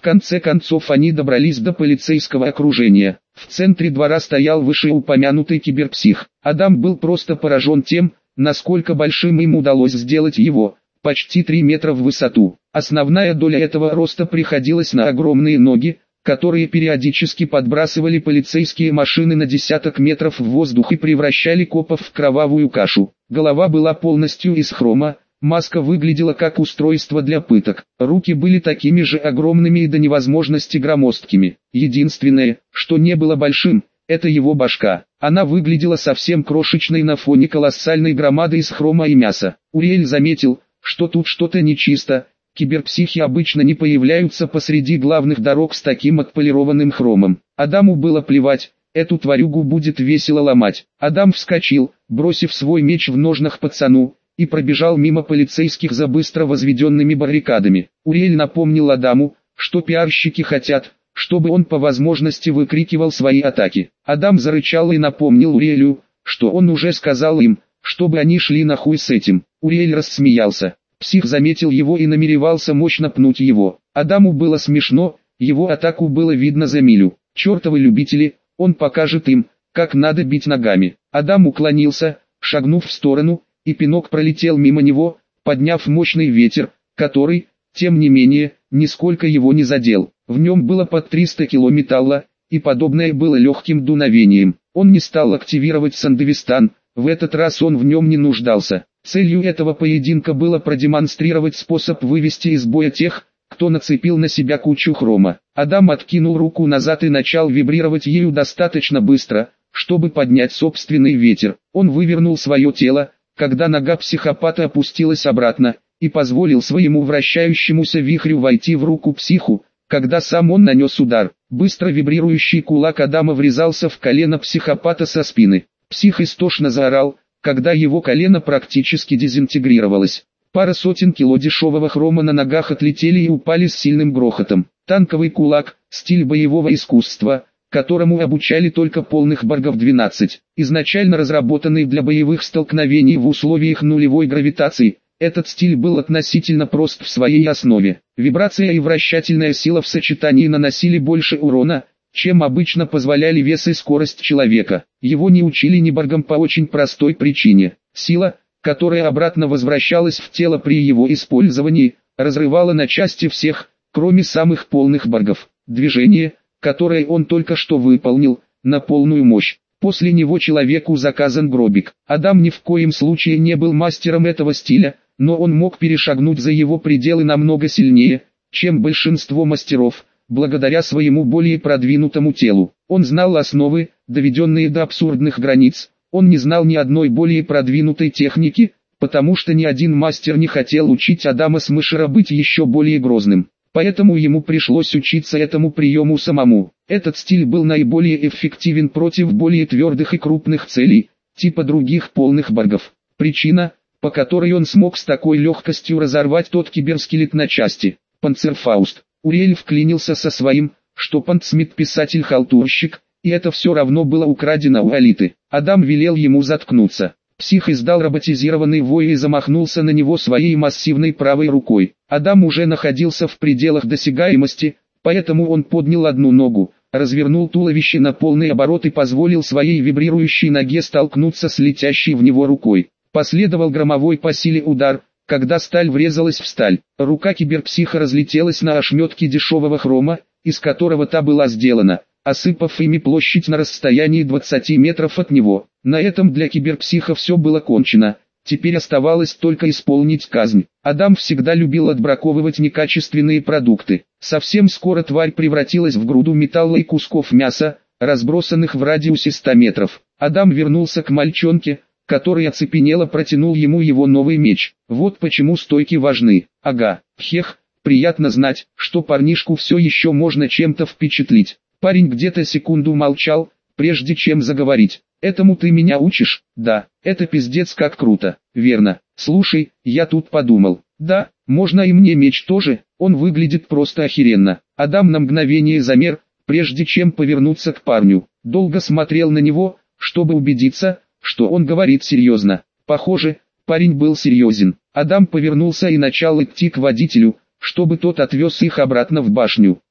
В конце концов они добрались до полицейского окружения. В центре двора стоял вышеупомянутый киберпсих. Адам был просто поражен тем, насколько большим им удалось сделать его, почти 3 метра в высоту. Основная доля этого роста приходилась на огромные ноги, которые периодически подбрасывали полицейские машины на десяток метров в воздух и превращали копов в кровавую кашу. Голова была полностью из хрома, маска выглядела как устройство для пыток. Руки были такими же огромными и до невозможности громоздкими. Единственное, что не было большим, это его башка. Она выглядела совсем крошечной на фоне колоссальной громады из хрома и мяса. Уриэль заметил, что тут что-то нечисто. Киберпсихи обычно не появляются посреди главных дорог с таким отполированным хромом. Адаму было плевать, эту тварюгу будет весело ломать. Адам вскочил, бросив свой меч в ножнах пацану, и пробежал мимо полицейских за быстро возведенными баррикадами. Уриэль напомнил Адаму, что пиарщики хотят, чтобы он по возможности выкрикивал свои атаки. Адам зарычал и напомнил Уриэлю, что он уже сказал им, чтобы они шли нахуй с этим. Уриэль рассмеялся. Псих заметил его и намеревался мощно пнуть его. Адаму было смешно, его атаку было видно за милю. Чертовы любители, он покажет им, как надо бить ногами. Адам уклонился, шагнув в сторону, и пинок пролетел мимо него, подняв мощный ветер, который, тем не менее, нисколько его не задел. В нем было под 300 кило металла, и подобное было легким дуновением. Он не стал активировать Сандевистан, в этот раз он в нем не нуждался. Целью этого поединка было продемонстрировать способ вывести из боя тех, кто нацепил на себя кучу хрома. Адам откинул руку назад и начал вибрировать ею достаточно быстро, чтобы поднять собственный ветер. Он вывернул свое тело, когда нога психопата опустилась обратно, и позволил своему вращающемуся вихрю войти в руку психу, когда сам он нанес удар. Быстро вибрирующий кулак Адама врезался в колено психопата со спины. Псих истошно заорал, когда его колено практически дезинтегрировалось. Пара сотен кило дешевого хрома на ногах отлетели и упали с сильным грохотом. Танковый кулак, стиль боевого искусства, которому обучали только полных баргов 12. Изначально разработанный для боевых столкновений в условиях нулевой гравитации, этот стиль был относительно прост в своей основе. Вибрация и вращательная сила в сочетании наносили больше урона, чем обычно позволяли вес и скорость человека. Его не учили ниборгам по очень простой причине. Сила, которая обратно возвращалась в тело при его использовании, разрывала на части всех, кроме самых полных баргов. Движение, которое он только что выполнил, на полную мощь. После него человеку заказан гробик. Адам ни в коем случае не был мастером этого стиля, но он мог перешагнуть за его пределы намного сильнее, чем большинство мастеров, благодаря своему более продвинутому телу. Он знал основы, доведенные до абсурдных границ. Он не знал ни одной более продвинутой техники, потому что ни один мастер не хотел учить Адама Смешера быть еще более грозным. Поэтому ему пришлось учиться этому приему самому. Этот стиль был наиболее эффективен против более твердых и крупных целей, типа других полных баргов. Причина, по которой он смог с такой легкостью разорвать тот киберскелет на части. Панцерфауст. Уриэль вклинился со своим, что Пантсмит писатель-халтурщик, и это все равно было украдено у Алиты. Адам велел ему заткнуться. Псих издал роботизированный вой и замахнулся на него своей массивной правой рукой. Адам уже находился в пределах досягаемости, поэтому он поднял одну ногу, развернул туловище на полный оборот и позволил своей вибрирующей ноге столкнуться с летящей в него рукой. Последовал громовой по силе удар, когда сталь врезалась в сталь. Рука киберпсиха разлетелась на ошметки дешевого хрома, из которого та была сделана, осыпав ими площадь на расстоянии 20 метров от него. На этом для киберпсиха все было кончено, теперь оставалось только исполнить казнь. Адам всегда любил отбраковывать некачественные продукты. Совсем скоро тварь превратилась в груду металла и кусков мяса, разбросанных в радиусе 100 метров. Адам вернулся к мальчонке, который оцепенело протянул ему его новый меч. Вот почему стойки важны. Ага, хех, приятно знать, что парнишку все еще можно чем-то впечатлить. Парень где-то секунду молчал, прежде чем заговорить. Этому ты меня учишь? Да, это пиздец как круто. Верно. Слушай, я тут подумал. Да, можно и мне меч тоже, он выглядит просто охеренно. Адам на мгновение замер, прежде чем повернуться к парню. Долго смотрел на него, чтобы убедиться, что он говорит серьезно. Похоже, парень был серьезен. Адам повернулся и начал идти к водителю, чтобы тот отвез их обратно в башню.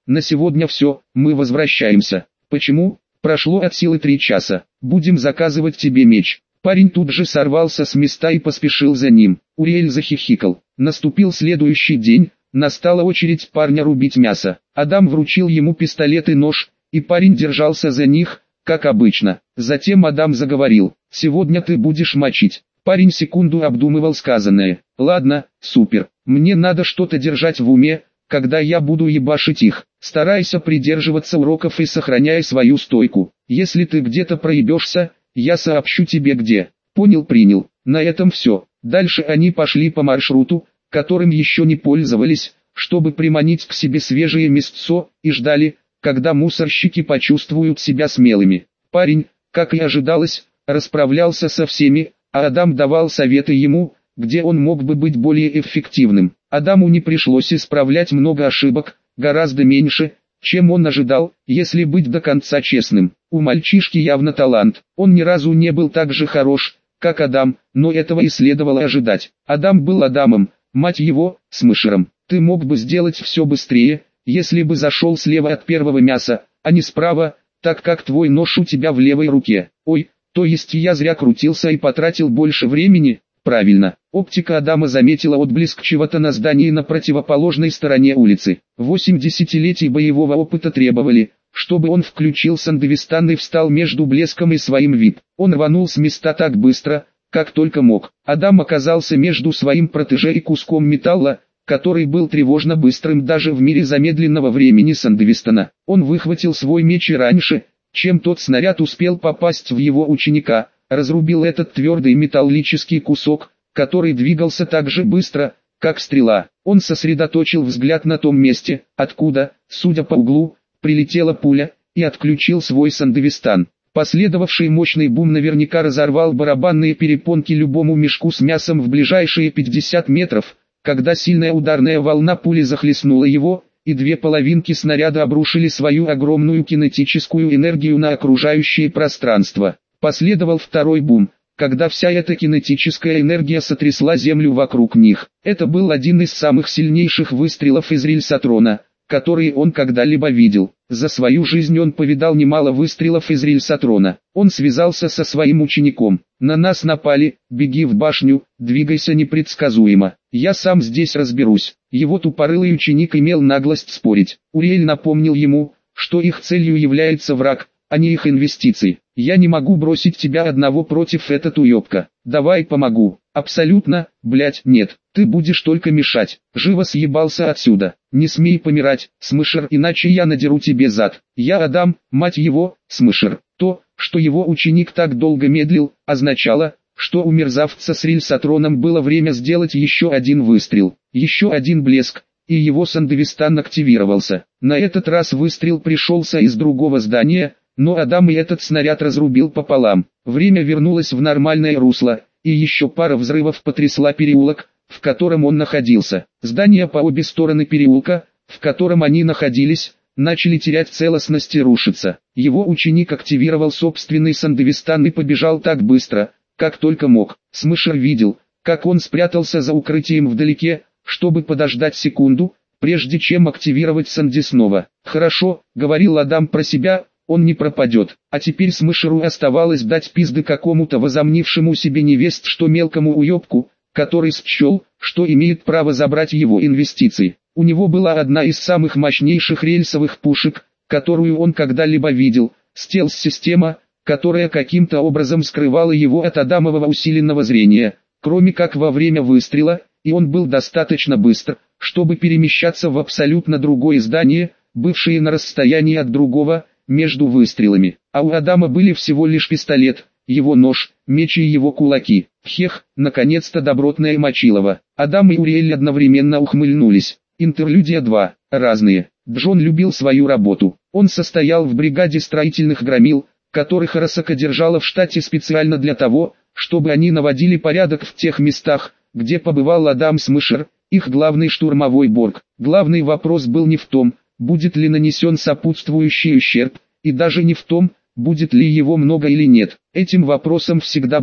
на сегодня все, мы возвращаемся. Почему? Прошло от силы 3 часа. Будем заказывать тебе меч. Парень тут же сорвался с места и поспешил за ним. Уриэль захихикал. Наступил следующий день, настала очередь парня рубить мясо. Адам вручил ему пистолет и нож, и парень держался за них, как обычно. Затем Адам заговорил: «Сегодня ты будешь мочить». Парень секунду обдумывал сказанное. «Ладно, супер. Мне надо что-то держать в уме, когда я буду ебашить их. Старайся придерживаться уроков и сохраняй свою стойку. Если ты где-то проебешься, я сообщу тебе где». Понял, принял. На этом все. Дальше они пошли по маршруту, которым еще не пользовались, чтобы приманить к себе свежее мясцо, и ждали, когда мусорщики почувствуют себя смелыми. Парень, как и ожидалось, расправлялся со всеми, а Адам давал советы ему, где он мог бы быть более эффективным. Адаму не пришлось исправлять много ошибок, гораздо меньше, чем он ожидал, если быть до конца честным. У мальчишки явно талант. Он ни разу не был так же хорош, как Адам, но этого и следовало ожидать. Адам был Адамом, мать его, Смешером. Ты мог бы сделать все быстрее, если бы зашел слева от первого мяса, а не справа, так как твой нож у тебя в левой руке. Ой, то есть я зря крутился и потратил больше времени? Правильно. Оптика Адама заметила отблеск чего-то на здании на противоположной стороне улицы. 8 десятилетий боевого опыта требовали, чтобы он включил Сандевистан и встал между блеском и своим VIP. Он рванул с места так быстро, как только мог. Адам оказался между своим протеже и куском металла, который был тревожно быстрым даже в мире замедленного времени Сандевистана. Он выхватил свой меч и раньше, чем тот снаряд успел попасть в его ученика, разрубил этот твердый металлический кусок, который двигался так же быстро, как стрела. Он сосредоточил взгляд на том месте, откуда, судя по углу, прилетела пуля, и отключил свой Сандевистан. Последовавший мощный бум наверняка разорвал барабанные перепонки любому мешку с мясом в ближайшие 50 метров, когда сильная ударная волна пули захлестнула его, и две половинки снаряда обрушили свою огромную кинетическую энергию на окружающее пространство. Последовал второй бум, когда вся эта кинетическая энергия сотрясла землю вокруг них. Это был один из самых сильнейших выстрелов из рельсотрона, которые он когда-либо видел. За свою жизнь он повидал немало выстрелов из рельсотрона. Он связался со своим учеником. «На нас напали, беги в башню, двигайся непредсказуемо. Я сам здесь разберусь». Его тупорылый ученик имел наглость спорить. Уриэль напомнил ему, что их целью является враг, а не их инвестиции. «Я не могу бросить тебя одного против этот уёбка. Давай помогу». «Абсолютно, блять, нет. Ты будешь только мешать. Живо съебался отсюда. Не смей помирать, Смешер, иначе я надеру тебе зад. Я Адам, мать его, Смешер». То, что его ученик так долго медлил, означало, что у мерзавца с рельсотроном было время сделать еще один выстрел. Еще один блеск, и его Сандевистан активировался. На этот раз выстрел пришелся из другого здания, но Адам и этот снаряд разрубил пополам. Время вернулось в нормальное русло, и еще пара взрывов потрясла переулок, в котором он находился. Здания по обе стороны переулка, в котором они находились, начали терять целостность и рушиться. Его ученик активировал собственный Сандевистан и побежал так быстро, как только мог. Смешер видел, как он спрятался за укрытием вдалеке, чтобы подождать секунду, прежде чем активировать Санди снова. «Хорошо», — говорил Адам про себя, — «он не пропадет». А теперь Смешеру оставалось дать пизды какому-то возомнившему себе невесть что мелкому уёбку, который счел, что имеет право забрать его инвестиции. У него была одна из самых мощнейших рельсовых пушек, которую он когда-либо видел, стелс-система, которая каким-то образом скрывала его от Адамового усиленного зрения, кроме как во время выстрела, и он был достаточно быстр, чтобы перемещаться в абсолютно другое здание, бывшее на расстоянии от другого, между выстрелами. А у Адама были всего лишь пистолет, его нож, меч и его кулаки. Хех, наконец-то добротная мочилова. Адам и Уриэль одновременно ухмыльнулись. Интерлюдия 2. Разные. Джон любил свою работу. Он состоял в бригаде строительных громил, которых Арасака держала в штате специально для того, чтобы они наводили порядок в тех местах, где побывал Адам Смешер, их главный штурмовой борг. Главный вопрос был не в том, будет ли нанесен сопутствующий ущерб, и даже не в том, будет ли его много или нет. Этим вопросом всегда было,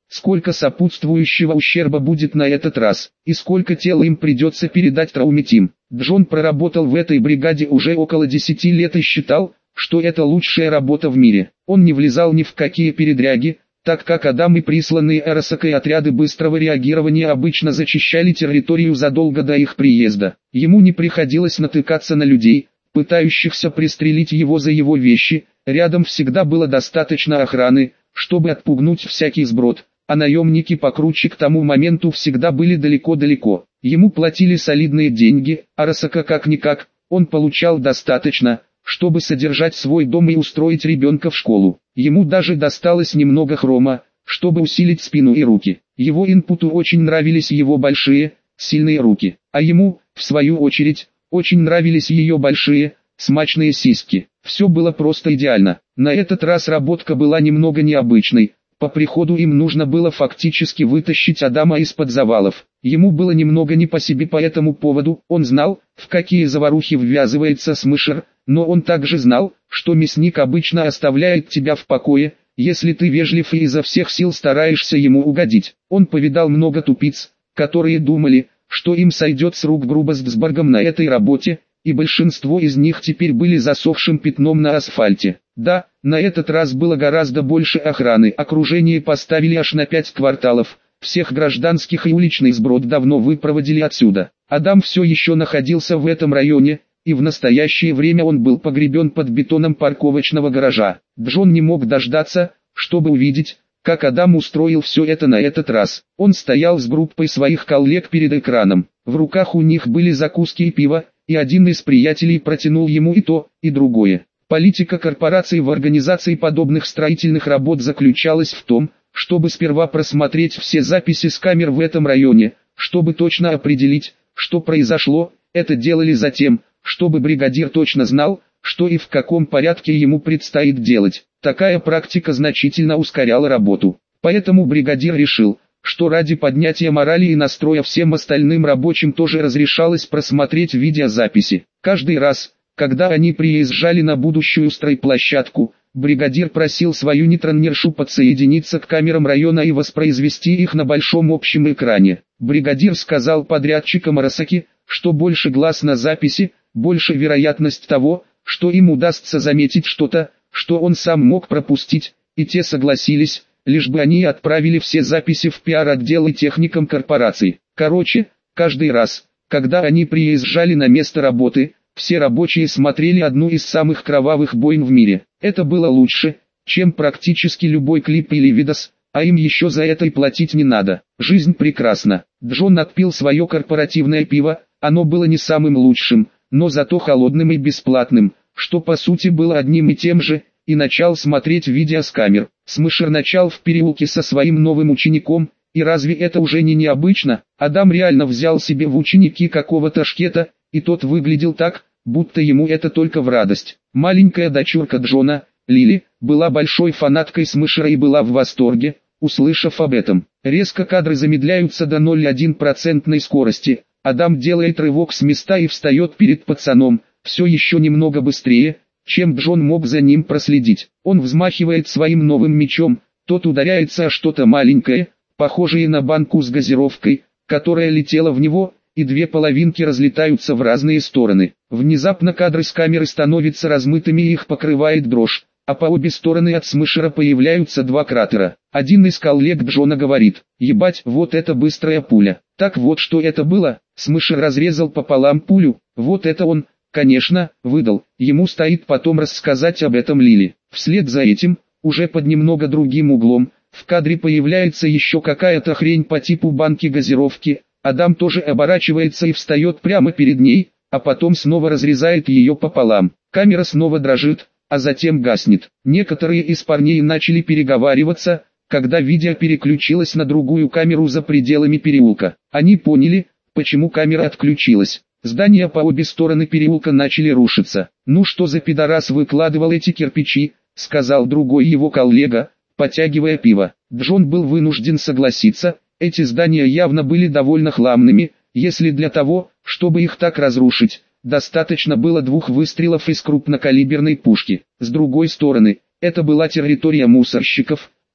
сколько сопутствующего ущерба будет на этот раз, и сколько тел им придется передать Траумитим. Джон проработал в этой бригаде уже около 10 лет и считал, что это лучшая работа в мире. Он не влезал ни в какие передряги, так как Адам и присланные Арасакой отряды быстрого реагирования обычно зачищали территорию задолго до их приезда. Ему не приходилось натыкаться на людей, пытающихся пристрелить его за его вещи, рядом всегда было достаточно охраны, чтобы отпугнуть всякий сброд, а наемники покруче к тому моменту всегда были далеко-далеко. Ему платили солидные деньги, Арасака как-никак, он получал достаточно, чтобы содержать свой дом и устроить ребенка в школу. Ему даже досталось немного хрома, чтобы усилить спину и руки. Его инпуту очень нравились его большие, сильные руки, а ему, в свою очередь, очень нравились ее большие, смачные сиськи. Все было просто идеально. На этот раз работка была немного необычной. По приходу им нужно было фактически вытащить Адама из-под завалов. Ему было немного не по себе по этому поводу, он знал, в какие заварухи ввязывается Смышер, но он также знал, что мясник обычно оставляет тебя в покое, если ты вежлив и изо всех сил стараешься ему угодить. Он повидал много тупиц, которые думали, что им сойдет с рук грубость с Баргом на этой работе, и большинство из них теперь были засохшим пятном на асфальте. Да, на этот раз было гораздо больше охраны, окружение поставили аж на 5 кварталов, всех гражданских и уличный сброд давно выпроводили отсюда. Адам все еще находился в этом районе, и в настоящее время он был погребен под бетоном парковочного гаража. Джон не мог дождаться, чтобы увидеть, как Адам устроил все это на этот раз. Он стоял с группой своих коллег перед экраном. В руках у них были закуски и пиво, и один из приятелей протянул ему и то, и другое. Политика корпораций в организации подобных строительных работ заключалась в том, чтобы сперва просмотреть все записи с камер в этом районе, чтобы точно определить, что произошло. Это делали затем, чтобы бригадир точно знал, что и в каком порядке ему предстоит делать. Такая практика значительно ускоряла работу. Поэтому бригадир решил, что ради поднятия морали и настроя всем остальным рабочим тоже разрешалось просмотреть видеозаписи. Каждый раз, когда они приезжали на будущую стройплощадку, бригадир просил свою нейтронершу подсоединиться к камерам района и воспроизвести их на большом общем экране. Бригадир сказал подрядчикам Арасаки, что больше глаз на записи, больше вероятность того, что им удастся заметить что-то, что он сам мог пропустить, и те согласились, лишь бы они отправили все записи в пиар-отдел и техникам корпорации. Короче, каждый раз, когда они приезжали на место работы, все рабочие смотрели одну из самых кровавых бойн в мире. Это было лучше, чем практически любой клип или видос, а им еще за это и платить не надо. Жизнь прекрасна. Джон отпил свое корпоративное пиво, оно было не самым лучшим, но зато холодным и бесплатным, что по сути было одним и тем же, и начал смотреть видео с камер. Смышер начал в переулке со своим новым учеником, и разве это уже не необычно? Адам реально взял себе в ученики какого-то шкета, и тот выглядел так, будто ему это только в радость. Маленькая дочурка Джона, Лили, была большой фанаткой Смышера и была в восторге, услышав об этом. Резко кадры замедляются до 0,1% скорости. Адам делает рывок с места и встает перед пацаном, все еще немного быстрее, чем Джон мог за ним проследить. Он взмахивает своим новым мечом, тот ударяется о что-то маленькое, похожее на банку с газировкой, которая летела в него, и две половинки разлетаются в разные стороны. Внезапно кадры с камеры становятся размытыми и их покрывает дрожь, а по обе стороны от Смышера появляются два кратера. Один из коллег Джона говорит: «Ебать, вот это быстрая пуля». Так вот что это было, Смышер разрезал пополам пулю, вот это он, конечно, выдал. Ему стоит потом рассказать об этом Лили. Вслед за этим, уже под немного другим углом, в кадре появляется еще какая-то хрень по типу банки газировки. Адам тоже оборачивается и встает прямо перед ней, а потом снова разрезает ее пополам. Камера снова дрожит, а затем гаснет. Некоторые из парней начали переговариваться, когда видео переключилось на другую камеру за пределами переулка. Они поняли, почему камера отключилась. Здания по обе стороны переулка начали рушиться. «Ну что за пидорас выкладывал эти кирпичи», — сказал другой его коллега, потягивая пиво. Джон был вынужден согласиться, эти здания явно были довольно хламными, если для того, чтобы их так разрушить, достаточно было 2 выстрелов из крупнокалиберной пушки. С другой стороны, это была территория мусорщиков,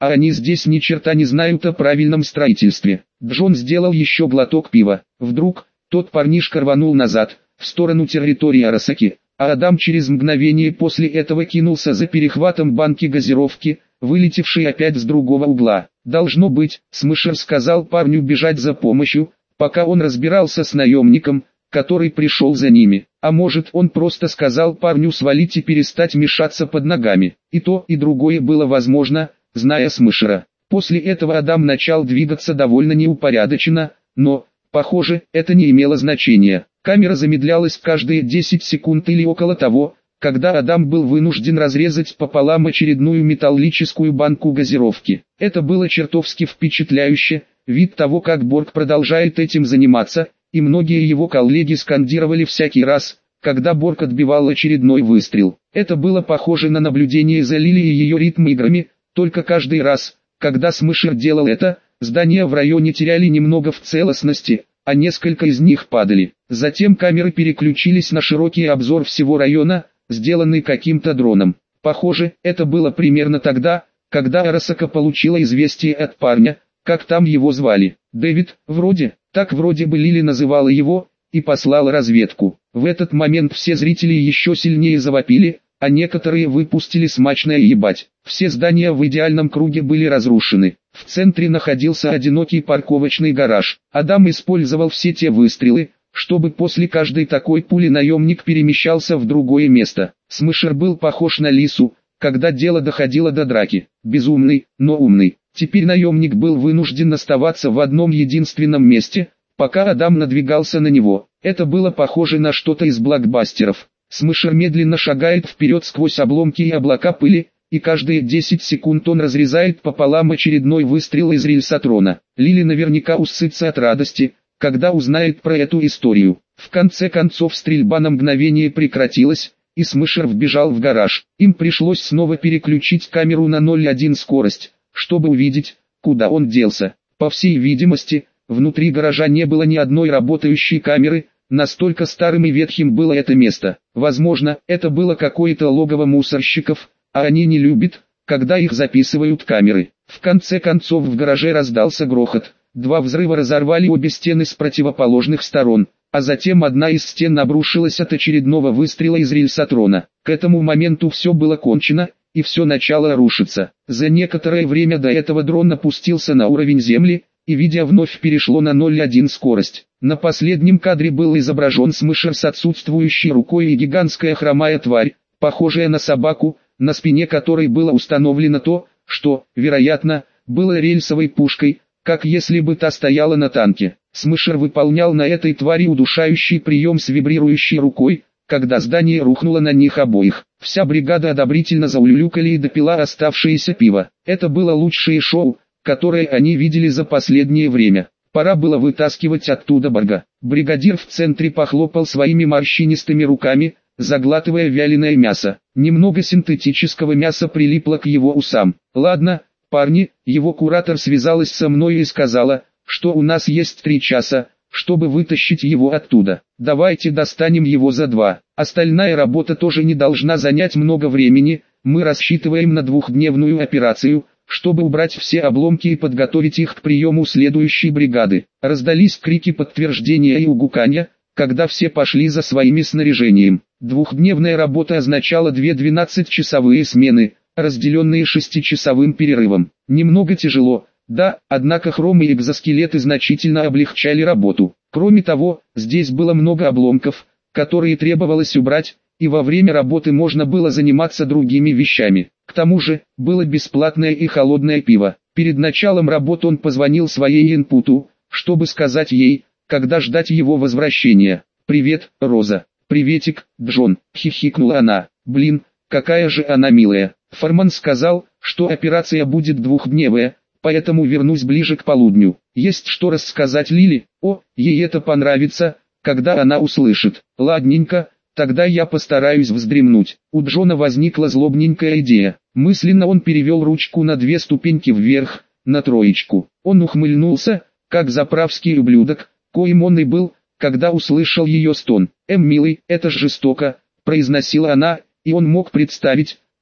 а они здесь ни черта не знают о правильном строительстве. Джон сделал еще глоток пива. Вдруг, тот парнишка рванул назад, в сторону территории Арасаки, а Адам через мгновение после этого кинулся за перехватом банки газировки, вылетевшей опять с другого угла. «Должно быть», Смышер сказал парню бежать за помощью, пока он разбирался с наемником, который пришел за ними. А может, он просто сказал парню свалить и перестать мешаться под ногами. И то, и другое было возможно, зная Смышера. После этого Адам начал двигаться довольно неупорядоченно, но, похоже, это не имело значения. Камера замедлялась каждые 10 секунд или около того, когда Адам был вынужден разрезать пополам очередную металлическую банку газировки. Это было чертовски впечатляюще, вид того, как Борг продолжает этим заниматься, и многие его коллеги скандировали всякий раз, когда Борг отбивал очередной выстрел. Это было похоже на наблюдение за Лили и ее ритм-играми, только каждый раз, когда Смышер делал это, здания в районе теряли немного в целостности, а несколько из них падали. Затем камеры переключились на широкий обзор всего района, сделанный каким-то дроном. Похоже, это было примерно тогда, когда Арасака получила известие от парня, как там его звали. Дэвид, так вроде бы Лили называла его, и послала разведку. В этот момент все зрители еще сильнее завопили, а некоторые выпустили смачное ебать. Все здания в идеальном круге были разрушены. В центре находился одинокий парковочный гараж. Адам использовал все те выстрелы, чтобы после каждой такой пули наемник перемещался в другое место. Смышер был похож на лису, когда дело доходило до драки. Безумный, но умный. Теперь наемник был вынужден оставаться в одном единственном месте, пока Адам надвигался на него. Это было похоже на что-то из блокбастеров. Смышер медленно шагает вперед сквозь обломки и облака пыли, и каждые 10 секунд он разрезает пополам очередной выстрел из рельсотрона. Лили наверняка усытся от радости, когда узнает про эту историю. В конце концов стрельба на мгновение прекратилась, и Смышер вбежал в гараж. Им пришлось снова переключить камеру на 0,1 скорость, чтобы увидеть, куда он делся. По всей видимости, внутри гаража не было ни одной работающей камеры, настолько старым и ветхим было это место. Возможно, это было какое-то логово мусорщиков, а они не любят, когда их записывают камеры. В конце концов в гараже раздался грохот. Два взрыва разорвали обе стены с противоположных сторон, а затем одна из стен обрушилась от очередного выстрела из рельсотрона. К этому моменту все было кончено, и все начало рушиться. За некоторое время до этого дрон опустился на уровень земли, и видео вновь перешло на 0,1 скорость. На последнем кадре был изображен Смышер с отсутствующей рукой и гигантская хромая тварь, похожая на собаку, на спине которой было установлено то, что, вероятно, было рельсовой пушкой, как если бы та стояла на танке. Смышер выполнял на этой твари удушающий прием с вибрирующей рукой, когда здание рухнуло на них обоих. Вся бригада одобрительно заулюлюкали и допила оставшееся пиво. Это было лучшее шоу, которое они видели за последнее время. Пора было вытаскивать оттуда Борга. Бригадир в центре похлопал своими морщинистыми руками, заглатывая вяленое мясо. Немного синтетического мяса прилипло к его усам. «Ладно, парни», его куратор связалась со мной и сказала, что у нас есть 3 часа, чтобы вытащить его оттуда. Давайте достанем его за 2. Остальная работа тоже не должна занять много времени, мы рассчитываем на 2-дневную операцию, чтобы убрать все обломки и подготовить их к приему следующей бригады. Раздались крики подтверждения и угуканья, когда все пошли за своими снаряжением. 2-дневная работа означала 2 12-часовые смены, разделенные 6-часовым перерывом. Немного тяжело, да, однако хром и экзоскелеты значительно облегчали работу. Кроме того, здесь было много обломков, которые требовалось убрать, и во время работы можно было заниматься другими вещами. К тому же, было бесплатное и холодное пиво. Перед началом работы он позвонил своей инпуту, чтобы сказать ей, когда ждать его возвращения. «Привет, Роза». «Приветик, Джон», — хихикнула она. «Блин, какая же она милая». Форман сказал, что операция будет 2-дневная, поэтому вернусь ближе к полудню. Есть что рассказать Лили? О, ей это понравится, когда она услышит. Ладненько, тогда я постараюсь вздремнуть. У Джона возникла злобненькая идея. Мысленно он перевел ручку на 2 ступеньки вверх, на 3. Он ухмыльнулся, как заправский ублюдок, коим он и был, когда услышал ее стон. «Милый, это ж жестоко», — произносила она, и он мог представить,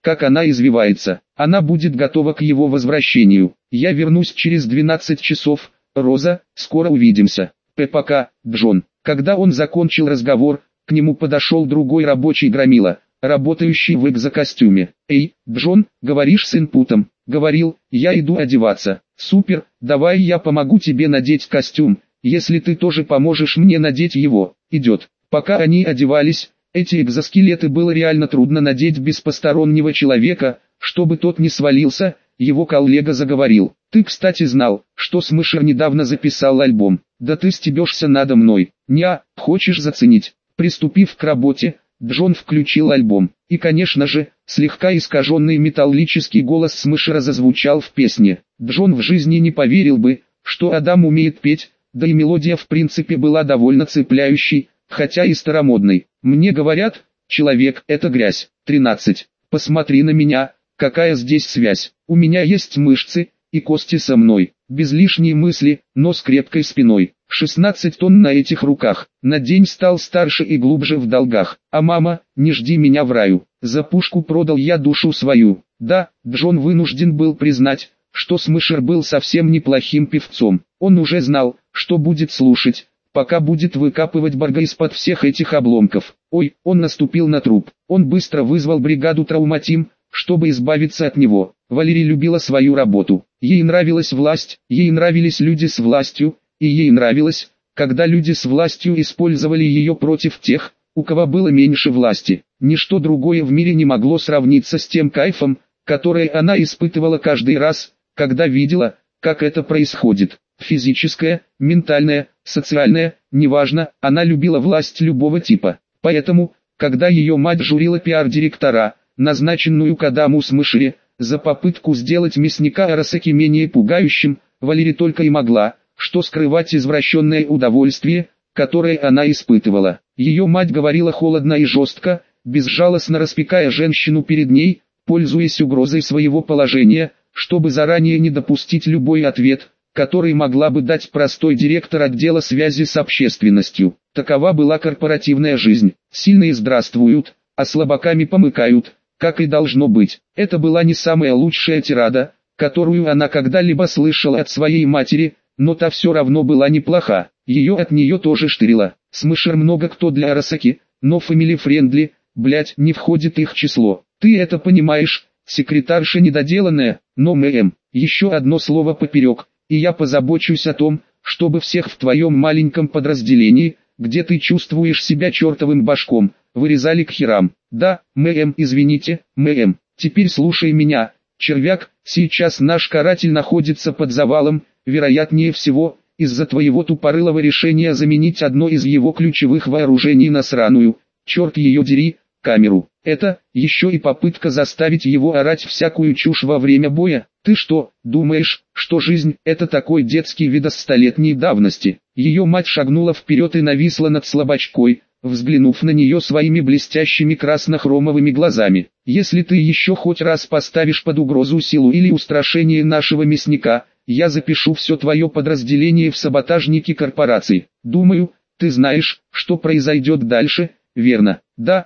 как она извивается. Она будет готова к его возвращению. Я вернусь через 12 часов. Роза, скоро увидимся. Пока, Джон. Когда он закончил разговор, к нему подошел другой рабочий громила, работающий в экзокостюме. «Эй, Джон, говоришь с инпутом?» «Говорил, я иду одеваться». «Супер, давай я помогу тебе надеть костюм, если ты тоже поможешь мне надеть его». «Идет». Пока они одевались, эти экзоскелеты было реально трудно надеть без постороннего человека, чтобы тот не свалился. Его коллега заговорил. «Ты, кстати, знал, что Смешер недавно записал альбом?» «Да ты стебешься надо мной. Ня, хочешь заценить?» Приступив к работе, Джон включил альбом. И, конечно же, слегка искаженный металлический голос Смешера зазвучал в песне. Джон в жизни не поверил бы, что Адам умеет петь, да и мелодия в принципе была довольно цепляющей, хотя и старомодной. «Мне говорят, человек – это грязь». 13. «Посмотри на меня, какая здесь связь. У меня есть мышцы и кости со мной, без лишней мысли, но с крепкой спиной. 16 тонн на этих руках. На день стал старше и глубже в долгах. А мама, не жди меня в раю. За пушку продал я душу свою». Да, Джон вынужден был признать, что Смешер был совсем неплохим певцом. Он уже знал, что будет слушать, пока будет выкапывать Барга из-под всех этих обломков. Ой, он наступил на труп. Он быстро вызвал бригаду Трауматим, чтобы избавиться от него. Валерия любила свою работу. Ей нравилась власть, ей нравились люди с властью, и ей нравилось, когда люди с властью использовали ее против тех, у кого было меньше власти. Ничто другое в мире не могло сравниться с тем кайфом, который она испытывала каждый раз, когда видела, как это происходит. Физическое, ментальное, социальное, неважно, она любила власть любого типа. Поэтому, когда ее мать журила пиар-директора, назначенную к Адаму Смешере, за попытку сделать мясника Арасаки менее пугающим, Валерия только и могла, что скрывать извращенное удовольствие, которое она испытывала. Ее мать говорила холодно и жестко, безжалостно распекая женщину перед ней, пользуясь угрозой своего положения, чтобы заранее не допустить любой ответ, который могла бы дать простой директор отдела связи с общественностью. Такова была корпоративная жизнь. Сильные здравствуют, а слабаками помыкают, как и должно быть. Это была не самая лучшая тирада, которую она когда-либо слышала от своей матери, но та все равно была неплоха. Ее от нее тоже штырило. Смешер много кто для Арасаки, но family friendly, блять, не входит их число. Ты это понимаешь, секретарша недоделанная, но еще одно слово поперек, и я позабочусь о том, чтобы всех в твоем маленьком подразделении, где ты чувствуешь себя чертовым башком, вырезали к херам. Да, извините, теперь слушай меня, червяк, сейчас наш каратель находится под завалом, вероятнее всего, из-за твоего тупорылого решения заменить одно из его ключевых вооружений на сраную, черт ее дери, камеру. Это, еще и попытка заставить его орать всякую чушь во время боя. Ты что, думаешь, что жизнь – это такой детский видос столетней давности? Ее мать шагнула вперед и нависла над слабачкой, взглянув на нее своими блестящими красно-хромовыми глазами. Если ты еще хоть раз поставишь под угрозу силу или устрашение нашего мясника, я запишу все твое подразделение в саботажники корпораций. Думаю, ты знаешь, что произойдет дальше, верно? Да,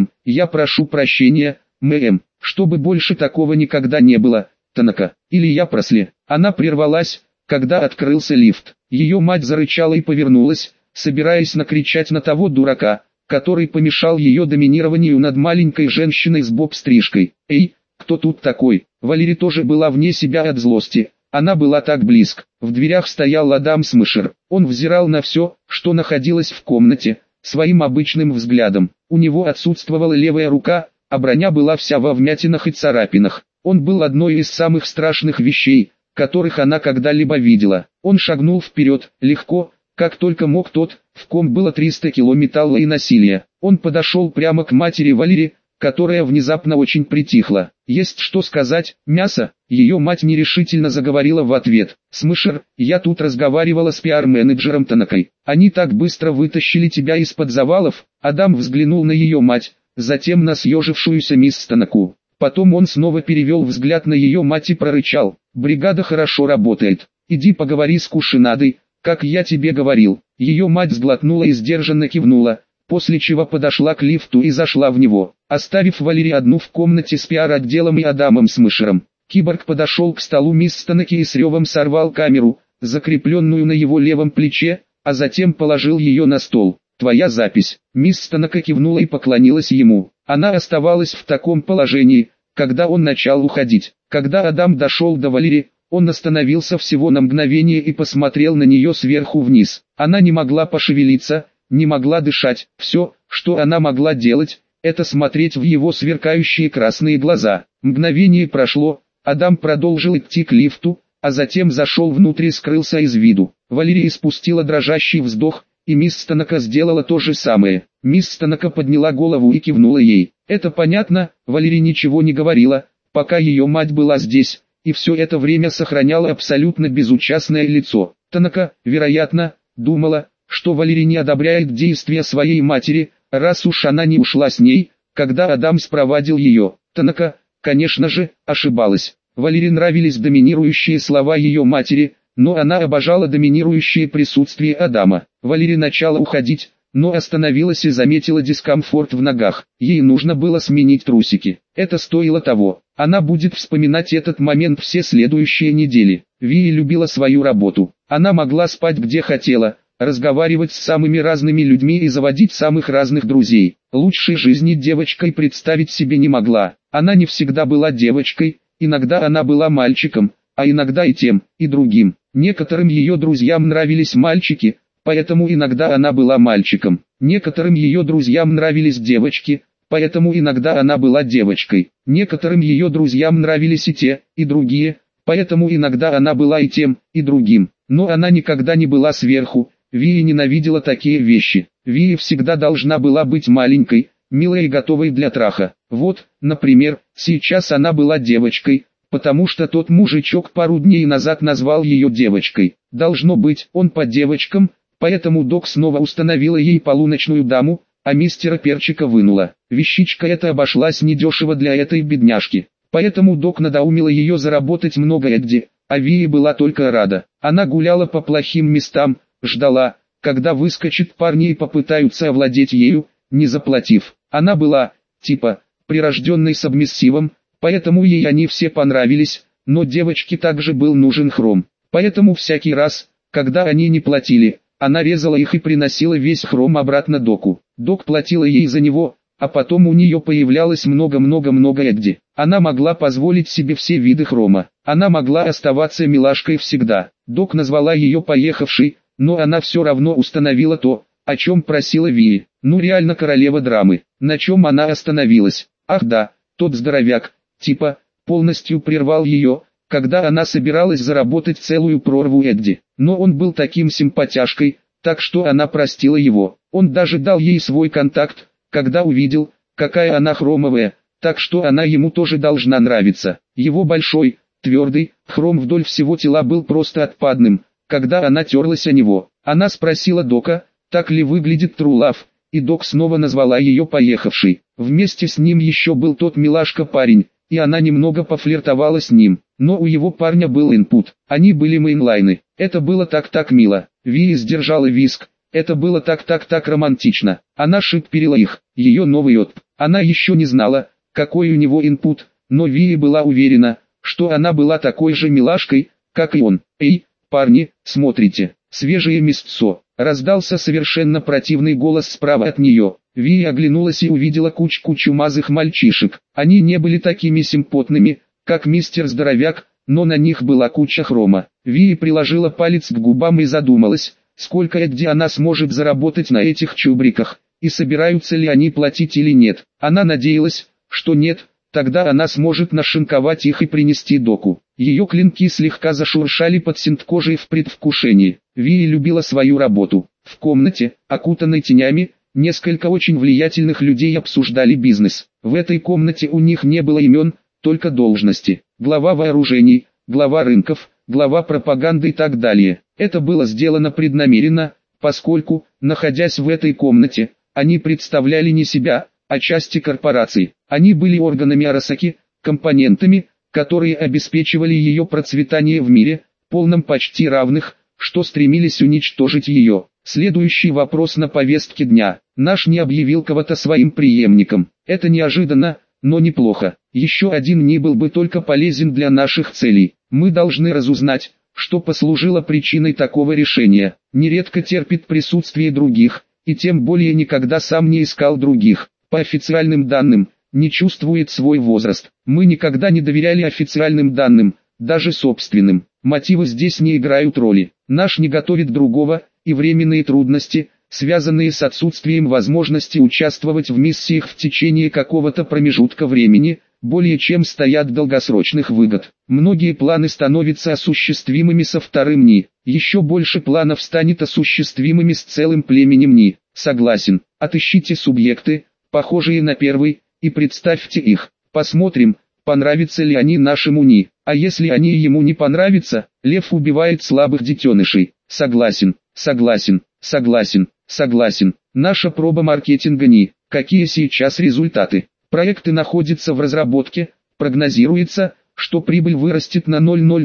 я прошу прощения, чтобы больше такого никогда не было, Танака. Или я просли. Она прервалась, когда открылся лифт. Ее мать зарычала и повернулась, собираясь накричать на того дурака, который помешал ее доминированию над маленькой женщиной с боб-стрижкой. «Эй, кто тут такой?» Валерия тоже была вне себя от злости. Она была так близко. В дверях стоял Адам Смешер. Он взирал на все, что находилось в комнате, своим обычным взглядом. У него отсутствовала левая рука, а броня была вся во вмятинах и царапинах. Он был одной из самых страшных вещей, которых она когда-либо видела. Он шагнул вперед, легко, как только мог тот, в ком было 300 кило металла и насилия. Он подошел прямо к матери Валерии, которая внезапно очень притихла. «Есть что сказать, мясо?» Ее мать нерешительно заговорила в ответ. «Смешер, я тут разговаривала с пиар-менеджером Танакой. Они так быстро вытащили тебя из-под завалов». Адам взглянул на ее мать, затем на съежившуюся мисс Танаку. Потом он снова перевел взгляд на ее мать и прорычал: «Бригада хорошо работает. Иди поговори с Кушинадой, как я тебе говорил». Ее мать сглотнула и сдержанно кивнула, после чего подошла к лифту и зашла в него, оставив Валери одну в комнате с пиар-отделом и Адамом с Мышером. Киборг подошел к столу мисс Станаки и с ревом сорвал камеру, закрепленную на его левом плече, а затем положил ее на стол. «Твоя запись». Мисс Станака кивнула и поклонилась ему. Она оставалась в таком положении, когда он начал уходить. Когда Адам дошел до Валери, он остановился всего на мгновение и посмотрел на нее сверху вниз. Она не могла пошевелиться, не могла дышать. Все, что она могла делать, это смотреть в его сверкающие красные глаза. Мгновение прошло, Адам продолжил идти к лифту, а затем зашел внутрь и скрылся из виду. Валерия испустила дрожащий вздох, и мисс Станака сделала то же самое. Мисс Станака подняла голову и кивнула ей. «Это понятно», Валерия ничего не говорила, пока ее мать была здесь, и все это время сохраняла абсолютно безучастное лицо. Танака, вероятно, думала, что Валерия не одобряет действия своей матери, раз уж она не ушла с ней, когда Адам спровадил ее. Танака, конечно же, ошибалась. Валерии нравились доминирующие слова ее матери, но она обожала доминирующее присутствие Адама. Валерия начала уходить, но остановилась и заметила дискомфорт в ногах. Ей нужно было сменить трусики. Это стоило того. Она будет вспоминать этот момент все следующие недели. Ви любила свою работу. Она могла спать где хотела, разговаривать с самыми разными людьми и заводить самых разных друзей. Лучшей жизни девочкой представить себе не могла. Она не всегда была девочкой, иногда она была мальчиком, а иногда и тем, и другим. Некоторым ее друзьям нравились мальчики, поэтому иногда она была мальчиком. Некоторым ее друзьям нравились девочки, поэтому иногда она была девочкой. Некоторым ее друзьям нравились и те, и другие, поэтому иногда она была и тем, и другим. Но она никогда не была сверху. Ви ненавидела такие вещи. Ви всегда должна была быть маленькой, милой и готовой для траха. Вот, например, сейчас она была девочкой, потому что тот мужичок пару дней назад назвал ее девочкой. Должно быть, он по девочкам, поэтому док снова установила ей полуночную даму, а мистера Перчика вынула. Вещичка эта обошлась недешево для этой бедняжки. Поэтому док надоумила ее заработать много Эдди, а Ви была только рада. Она гуляла по плохим местам, ждала, когда выскочат парни и попытаются овладеть ею, не заплатив. Она была, типа, прирожденной сабмиссивом, поэтому ей они все понравились, но девочке также был нужен хром. Поэтому всякий раз, когда они не платили, она резала их и приносила весь хром обратно доку. Док платила ей за него, а потом у нее появлялось много-много-много Эдди. Она могла позволить себе все виды хрома. Она могла оставаться милашкой всегда. Док назвала ее поехавшей, но она все равно установила то, о чем просила Ви. Ну реально королева драмы. На чем она остановилась? Ах да, тот здоровяк, типа, полностью прервал ее, когда она собиралась заработать целую прорву Эдди. Но он был таким симпатяшкой, так что она простила его. Он даже дал ей свой контакт, когда увидел, какая она хромовая, так что она ему тоже должна нравиться. Его большой, твердый, хром вдоль всего тела был просто отпадным, когда она терлась о него. Она спросила Дока, так ли выглядит True Love, и Док снова назвала ее поехавшей. Вместе с ним еще был тот милашка-парень, и она немного пофлиртовала с ним. Но у его парня был инпут. Они были мейнлайны. Это было так мило. Ви сдержала виск. Это было так романтично. Она шипперила их, ее новый отп. Она еще не знала, какой у него инпут, но Ви была уверена, что она была такой же милашкой, как и он. «Эй, парни, смотрите, свежее мясцо!» Раздался совершенно противный голос справа от нее. Ви оглянулась и увидела кучку чумазых мальчишек. Они не были такими симпотными, как мистер Здоровяк, но на них была куча хрома. Ви приложила палец к губам и задумалась, сколько Эдди она сможет заработать на этих чубриках, и собираются ли они платить или нет. Она надеялась, что нет, тогда она сможет нашинковать их и принести Доку. Ее клинки слегка зашуршали под синткожей в предвкушении. Ви любила свою работу. В комнате, окутанной тенями, несколько очень влиятельных людей обсуждали бизнес. В этой комнате у них не было имен, только должности. Глава вооружений, глава рынков, глава пропаганды и так далее. Это было сделано преднамеренно, поскольку, находясь в этой комнате, они представляли не себя, а части корпораций. Они были органами Арасаки, компонентами, которые обеспечивали ее процветание в мире, полном почти равных, что стремились уничтожить ее. Следующий вопрос на повестке дня. Наш не объявил кого-то своим преемником. Это неожиданно, но неплохо. Еще один не был бы только полезен для наших целей. Мы должны разузнать, что послужило причиной такого решения. Нередко терпит присутствие других, и тем более никогда сам не искал других. По официальным данным, не чувствует свой возраст. Мы никогда не доверяли официальным данным, даже собственным. Мотивы здесь не играют роли. Наш не готовит другого, и временные трудности, связанные с отсутствием возможности участвовать в миссиях в течение какого-то промежутка времени, более чем стоят долгосрочных выгод. Многие планы становятся осуществимыми со вторым НИ. Еще больше планов станет осуществимыми с целым племенем НИ. Согласен. Отыщите субъекты, похожие на первый, и представьте их. Посмотрим, понравятся ли они нашему НИ. А если они ему не понравятся, лев убивает слабых детенышей. Согласен, согласен, согласен, согласен. Наша проба маркетинга НИ. Какие сейчас результаты? Проекты находятся в разработке. Прогнозируется, что прибыль вырастет на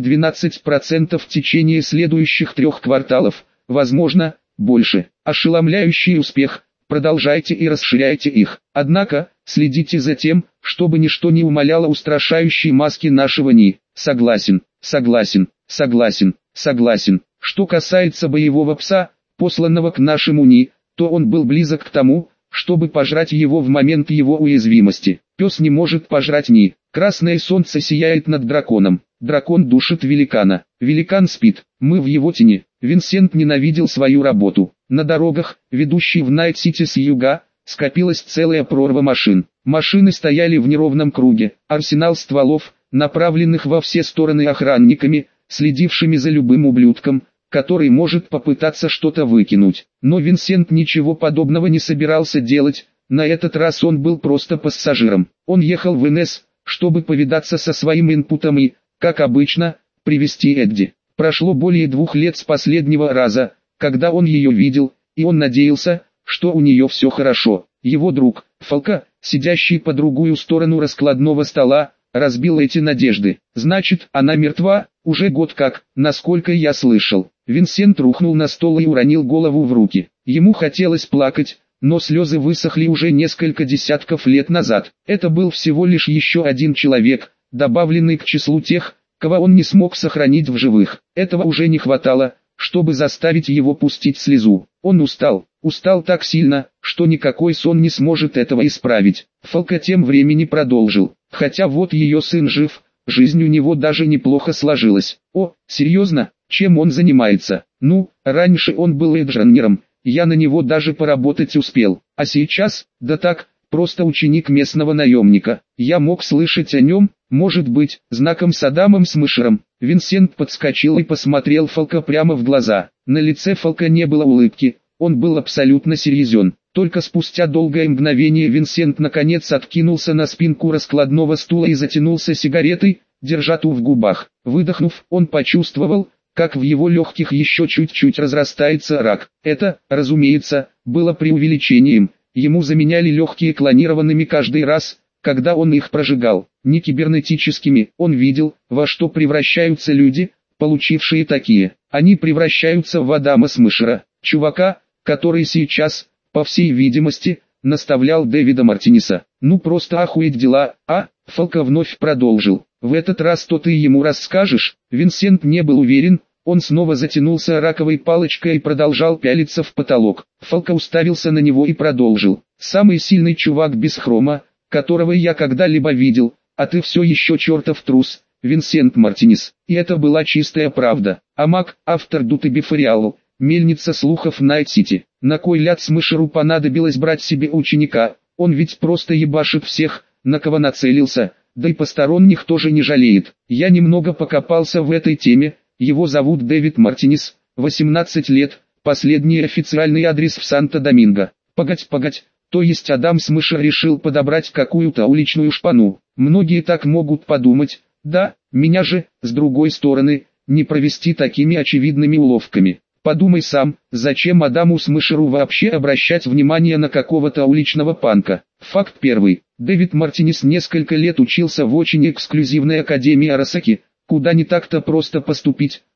0,012% в течение следующих 3 кварталов. Возможно, больше. Ошеломляющий успех. Продолжайте и расширяйте их. Однако, следите за тем, чтобы ничто не умаляло устрашающей маски нашего НИ. Согласен, согласен, согласен, согласен. Что касается боевого пса, посланного к нашему НИ, то он был близок к тому, чтобы пожрать его в момент его уязвимости. Пес не может пожрать НИ. Красное солнце сияет над драконом. Дракон душит великана. Великан спит. Мы в его тени. Винсент ненавидел свою работу. На дорогах, ведущей в Найт-Сити с юга, скопилась целая прорва машин. Машины стояли в неровном круге. Арсенал стволов, направленных во все стороны охранниками, следившими за любым ублюдком, который может попытаться что-то выкинуть. Но Винсент ничего подобного не собирался делать. На этот раз он был просто пассажиром. Он ехал в НС, чтобы повидаться со своим инпутом и, как обычно, привезти Эдди. Прошло более 2 лет с последнего раза, когда он ее видел, и он надеялся, что у нее все хорошо. Его друг, Фалка, сидящий по другую сторону раскладного стола, разбил эти надежды. Значит, она мертва, уже год как, насколько я слышал. Винсент рухнул на стол и уронил голову в руки. Ему хотелось плакать, но слезы высохли уже несколько десятков лет назад. Это был всего лишь еще один человек, добавленный к числу тех, кого он не смог сохранить в живых. Этого уже не хватало, чтобы заставить его пустить слезу. Он устал так сильно, что никакой сон не сможет этого исправить. Фалка тем временем продолжил. Хотя вот ее сын жив, жизнь у него даже неплохо сложилась. О, серьезно? Чем он занимается? Ну, раньше он был инженером, я на него даже поработать успел. А сейчас, да так, просто ученик местного наемника. Я мог слышать о нем, может быть, знаком с Адамом Смышером. Винсент подскочил и посмотрел Фалка прямо в глаза. На лице Фалка не было улыбки, он был абсолютно серьезен. Только спустя долгое мгновение Винсент наконец откинулся на спинку раскладного стула и затянулся сигаретой, держа ту в губах. Выдохнув, он почувствовал, как в его легких еще чуть-чуть разрастается рак. Это, разумеется, было преувеличением. Ему заменяли легкие клонированными каждый раз, когда он их прожигал. Не кибернетическими. Он видел, во что превращаются люди, получившие такие. Они превращаются в Адама Смышера, чувака, который сейчас, по всей видимости, наставлял Дэвида Мартинеса. Ну просто охуеть дела, а? Фалка вновь продолжил. В этот раз то ты ему расскажешь? Винсент не был уверен, он снова затянулся раковой палочкой и продолжал пялиться в потолок. Фалка уставился на него и продолжил. Самый сильный чувак без хрома, которого я когда-либо видел, а ты все еще чертов трус, Винсент Мартинес. И это была чистая правда. А Мак, автор Дуты Бифариал, мельница слухов в Найт-Сити. На кой ляд Смышеру понадобилось брать себе ученика? Он ведь просто ебашит всех, на кого нацелился, да и посторонних тоже не жалеет. Я немного покопался в этой теме, его зовут Дэвид Мартинес, 18 лет, последний официальный адрес в Санто-Доминго. Погодь, то есть Адам Смышер решил подобрать какую-то уличную шпану. Многие так могут подумать, да, меня же, с другой стороны, не провести такими очевидными уловками. Подумай сам, зачем Адаму Смышеру вообще обращать внимание на какого-то уличного панка? Факт первый. Дэвид Мартинес несколько лет учился в очень эксклюзивной академии Арасаки, куда не так-то просто поступить,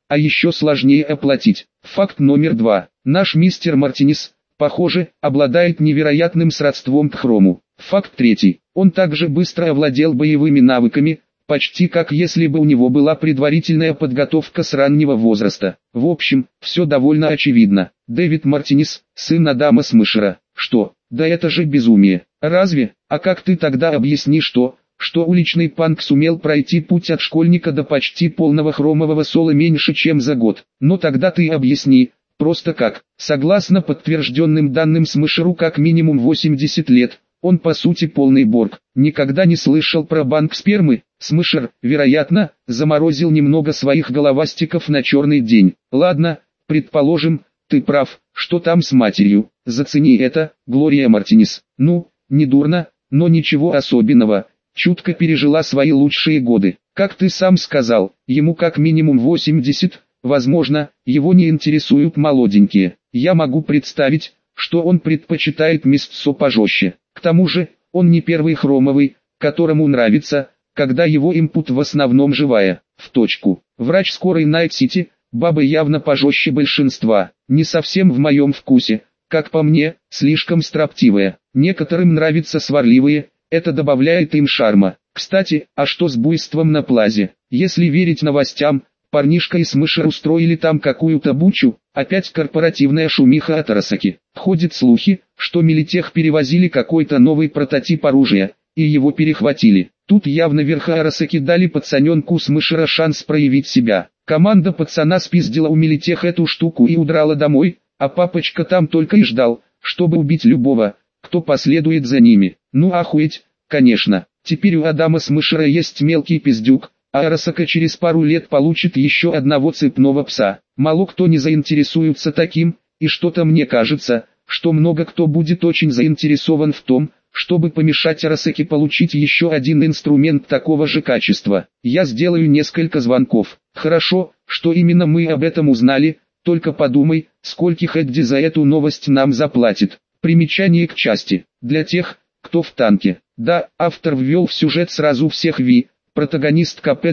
а еще сложнее оплатить. Факт номер 2. Наш мистер Мартинес, похоже, обладает невероятным сродством к Хрому. Факт 3. Он также быстро овладел боевыми навыками, почти как если бы у него была предварительная подготовка с раннего возраста. В общем, все довольно очевидно. Дэвид Мартинес, сын Адама Смешера. Что? Да это же безумие. Разве? А как ты тогда объяснишь что уличный панк сумел пройти путь от школьника до почти полного хромового соло меньше чем за год? Ну тогда ты объясни, просто как. Согласно подтвержденным данным Смешеру как минимум 80 лет, он по сути полный борг. Никогда не слышал про банк спермы? Смешер, вероятно, заморозил немного своих головастиков на черный день. Ладно, предположим, ты прав, что там с матерью. Зацени это, Глория Мартинес. Ну, не дурно, но ничего особенного. Чутко пережила свои лучшие годы. Как ты сам сказал, ему как минимум 80, возможно, его не интересуют молоденькие. Я могу представить, что он предпочитает мясцо пожестче. К тому же, он не первый хромовый, которому нравится, когда его импут в основном живая. В точку. Врач скорой Найт-Сити, бабы явно пожестче большинства. Не совсем в моем вкусе, как по мне, слишком строптивые. Некоторым нравятся сварливые, это добавляет им шарма. Кстати, а что с буйством на плазе? Если верить новостям, парнишка и Смешер устроили там какую-то бучу, опять корпоративная шумиха от Арасаки. Ходят слухи, что Милитех перевозили какой-то новый прототип оружия, и его перехватили. Тут явно верха Арасаки дали пацаненку Смешера шанс проявить себя. Команда пацана спиздила у Милитех эту штуку и удрала домой, а папочка там только и ждал, чтобы убить любого, кто последует за ними. Ну охуеть, конечно. Теперь у Адама Смешера есть мелкий пиздюк, а Арасака через пару лет получит еще одного цепного пса. Мало кто не заинтересуется таким, и что-то мне кажется, что много кто будет очень заинтересован в том, чтобы помешать Арасаке получить еще один инструмент такого же качества. Я сделаю несколько звонков. Хорошо, что именно мы об этом узнали, только подумай, скольких Эдди за эту новость нам заплатит. Примечание к части. Для тех, кто в танке. Да, автор ввел в сюжет сразу всех Ви, протагонист КП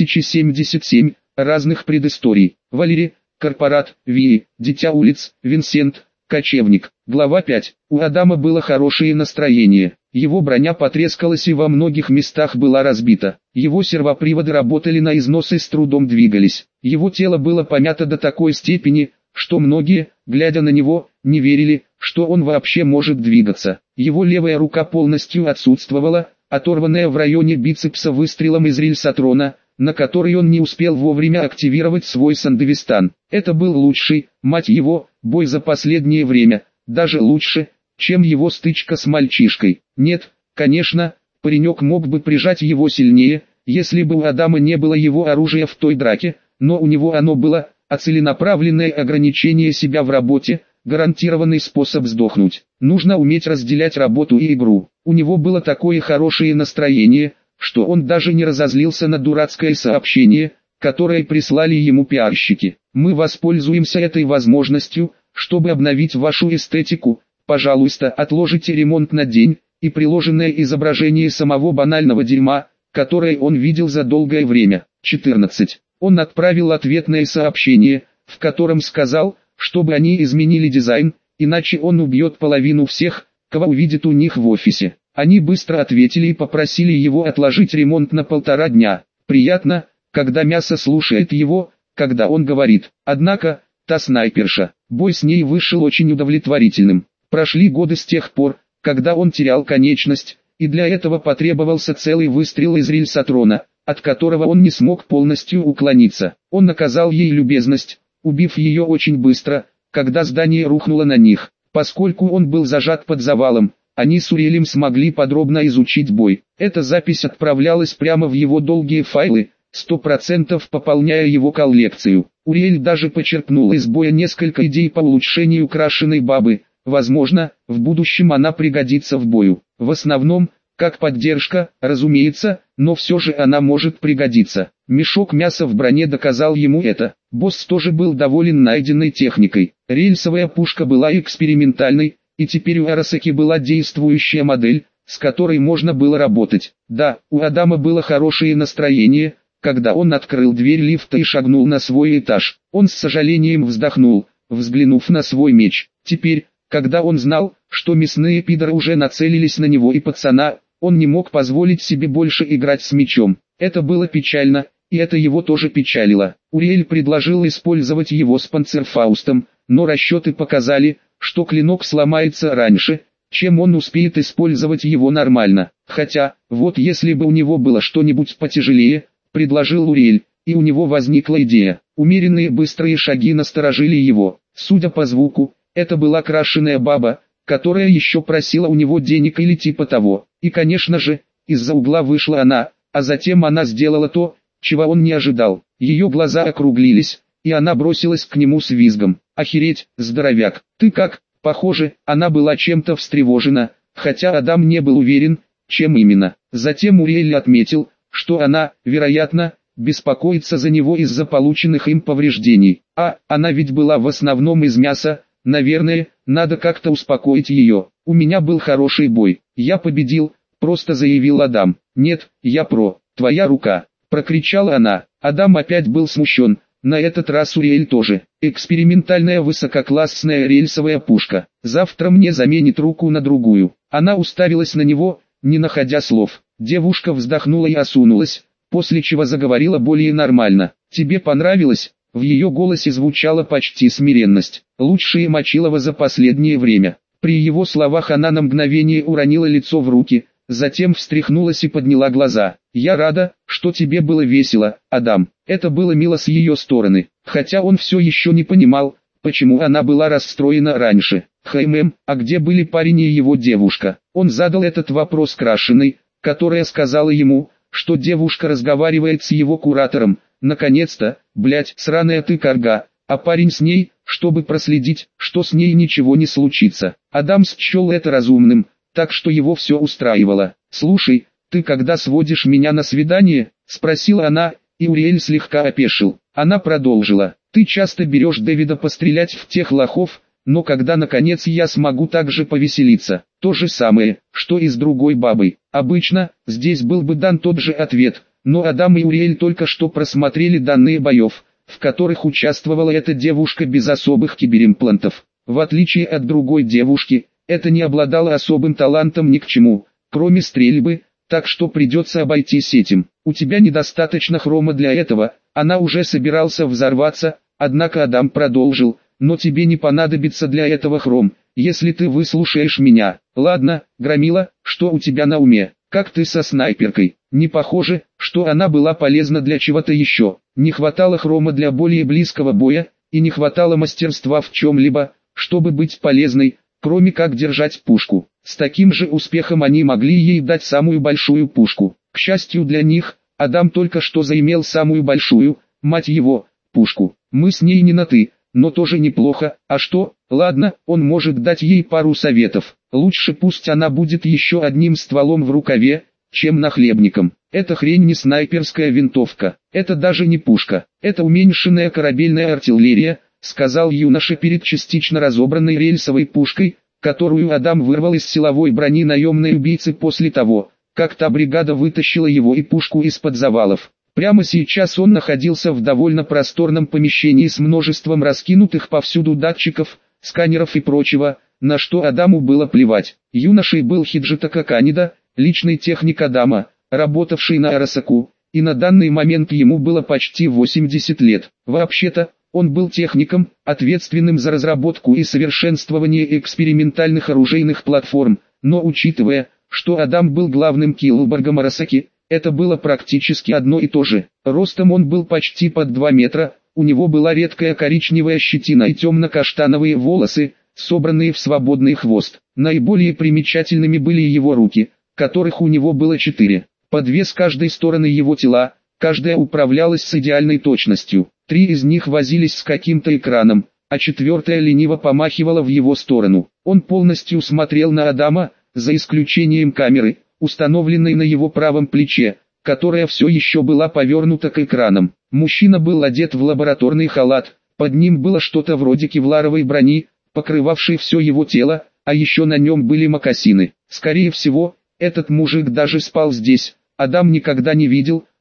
2077, разных предысторий. Валери, корпорат, Ви, дитя улиц, Винсент, кочевник. Глава 5. У Адама было хорошее настроение. Его броня потрескалась и во многих местах была разбита. Его сервоприводы работали на износ и с трудом двигались. Его тело было помято до такой степени, что многие, глядя на него, не верили, что он вообще может двигаться. Его левая рука полностью отсутствовала, оторванная в районе бицепса выстрелом из рельсотрона, на который он не успел вовремя активировать свой сандевистан. Это был лучший, мать его, бой за последнее время, даже лучше, чем его стычка с мальчишкой. Нет, конечно, паренек мог бы прижать его сильнее, если бы у Адама не было его оружия в той драке, но у него оно было, а целенаправленное ограничение себя в работе, гарантированный способ сдохнуть. Нужно уметь разделять работу и игру. У него было такое хорошее настроение, что он даже не разозлился на дурацкое сообщение, которое прислали ему пиарщики. Мы воспользуемся этой возможностью, чтобы обновить вашу эстетику. Пожалуйста, отложите ремонт на день, и приложенное изображение самого банального дерьма, которое он видел за долгое время. 14. Он отправил ответное сообщение, в котором сказал, чтобы они изменили дизайн, иначе он убьет половину всех, кого увидит у них в офисе. Они быстро ответили и попросили его отложить ремонт на 1,5 дня. Приятно, когда мясо слушает его, когда он говорит. Однако, та снайперша, бой с ней вышел очень удовлетворительным. Прошли годы с тех пор, когда он терял конечность, и для этого потребовался целый выстрел из рельсотрона, от которого он не смог полностью уклониться. Он наказал ей любезность, убив ее очень быстро, когда здание рухнуло на них. Поскольку он был зажат под завалом, они с Уриэлем смогли подробно изучить бой. Эта запись отправлялась прямо в его долгие файлы, 100% пополняя его коллекцию. Уриэль даже почерпнул из боя несколько идей по улучшению крашеной бабы. Возможно, в будущем она пригодится в бою. В основном, как поддержка, разумеется, но все же она может пригодиться. Мешок мяса в броне доказал ему это. Босс тоже был доволен найденной техникой. Рельсовая пушка была экспериментальной, и теперь у Арасаки была действующая модель, с которой можно было работать. Да, у Адама было хорошее настроение, когда он открыл дверь лифта и шагнул на свой этаж. Он с сожалением вздохнул, взглянув на свой меч. Теперь, когда он знал, что мясные пидоры уже нацелились на него и пацана, он не мог позволить себе больше играть с мечом. Это было печально, и это его тоже печалило. Уриэль предложил использовать его с панцерфаустом, но расчеты показали, что клинок сломается раньше, чем он успеет использовать его нормально. Хотя, вот если бы у него было что-нибудь потяжелее, предложил Уриэль, и у него возникла идея. Умеренные быстрые шаги насторожили его. Судя по звуку, это была крашеная баба, которая еще просила у него денег или типа того. И конечно же, из-за угла вышла она, а затем она сделала то, чего он не ожидал. Ее глаза округлились, и она бросилась к нему с визгом. «Охереть, здоровяк, ты как?» Похоже, она была чем-то встревожена, хотя Адам не был уверен, чем именно. Затем Уриэль отметил, что она, вероятно, беспокоится за него из-за полученных им повреждений. А, она ведь была в основном из мяса, наверное, надо как-то успокоить ее. «У меня был хороший бой, я победил», просто заявил Адам. «Нет, я про, твоя рука», прокричала она. Адам опять был смущен, на этот раз Уриэль тоже. «Экспериментальная высококлассная рельсовая пушка. Завтра мне заменит руку на другую». Она уставилась на него, не находя слов. Девушка вздохнула и осунулась, после чего заговорила более нормально. «Тебе понравилось?» В ее голосе звучала почти смиренность. «Лучшее Мочилова за последнее время». При его словах она на мгновение уронила лицо в руки, затем встряхнулась и подняла глаза. «Я рада, что тебе было весело, Адам». Это было мило с ее стороны, хотя он все еще не понимал, почему она была расстроена раньше. А где были парень и его девушка?» Он задал этот вопрос крашеной, которая сказала ему, что девушка разговаривает с его куратором. Наконец-то, блять, сраная ты карга, а парень с ней, чтобы проследить, что с ней ничего не случится. Адам счел это разумным, так что его все устраивало. «Слушай, ты когда сводишь меня на свидание?» — спросила она, и Уриэль слегка опешил. Она продолжила: «Ты часто берешь Дэвида пострелять в тех лохов, но когда наконец я смогу так же повеселиться?» То же самое, что и с другой бабой. Обычно, здесь был бы дан тот же ответ, но Адам и Уриэль только что просмотрели данные боев, в которых участвовала эта девушка без особых киберимплантов. В отличие от другой девушки, это не обладало особым талантом ни к чему, кроме стрельбы, так что придется обойтись этим. «У тебя недостаточно хрома для этого», она уже собирался взорваться, однако Адам продолжил: «Но тебе не понадобится для этого хром, если ты выслушаешь меня. Ладно, Громила, что у тебя на уме? Как ты со снайперкой?» Не похоже, что она была полезна для чего-то еще. Не хватало хрома для более близкого боя, и не хватало мастерства в чем-либо, чтобы быть полезной, кроме как держать пушку. С таким же успехом они могли ей дать самую большую пушку. К счастью для них, Адам только что заимел самую большую, мать его, пушку. Мы с ней не на «ты», но тоже неплохо. А что? Ладно, он может дать ей пару советов. Лучше пусть она будет еще одним стволом в рукаве, чем нахлебником. Эта хрень не снайперская винтовка. Это даже не пушка. Это уменьшенная корабельная артиллерия, сказал юноша перед частично разобранной рельсовой пушкой, которую Адам вырвал из силовой брони наемной убийцы после того, как та бригада вытащила его и пушку из-под завалов. Прямо сейчас он находился в довольно просторном помещении с множеством раскинутых повсюду датчиков, сканеров и прочего, на что Адаму было плевать. Юношей был Хиджитака Канида, личный техник Адама, работавший на Арасаку, и на данный момент ему было почти 80 лет. Вообще-то, он был техником, ответственным за разработку и совершенствование экспериментальных оружейных платформ, но учитывая, что Адам был главным киллборгом Арасаки, это было практически одно и то же. Ростом он был почти под 2 метра, у него была редкая коричневая щетина и темно-каштановые волосы, собранные в свободный хвост. Наиболее примечательными были его руки, которых у него было 4, по 2 с каждой стороны его тела, каждая управлялась с идеальной точностью. 3 из них возились с каким-то экраном, а 4-я лениво помахивала в его сторону. Он полностью смотрел на Адама, за исключением камеры, установленной на его правом плече, которая все еще была повернута к экранам. Мужчина был одет в лабораторный халат, под ним было что-то вроде кевларовой брони, покрывавшей все его тело, а еще на нем были мокасины. Скорее всего, этот мужик даже спал здесь. Адам никогда не видел,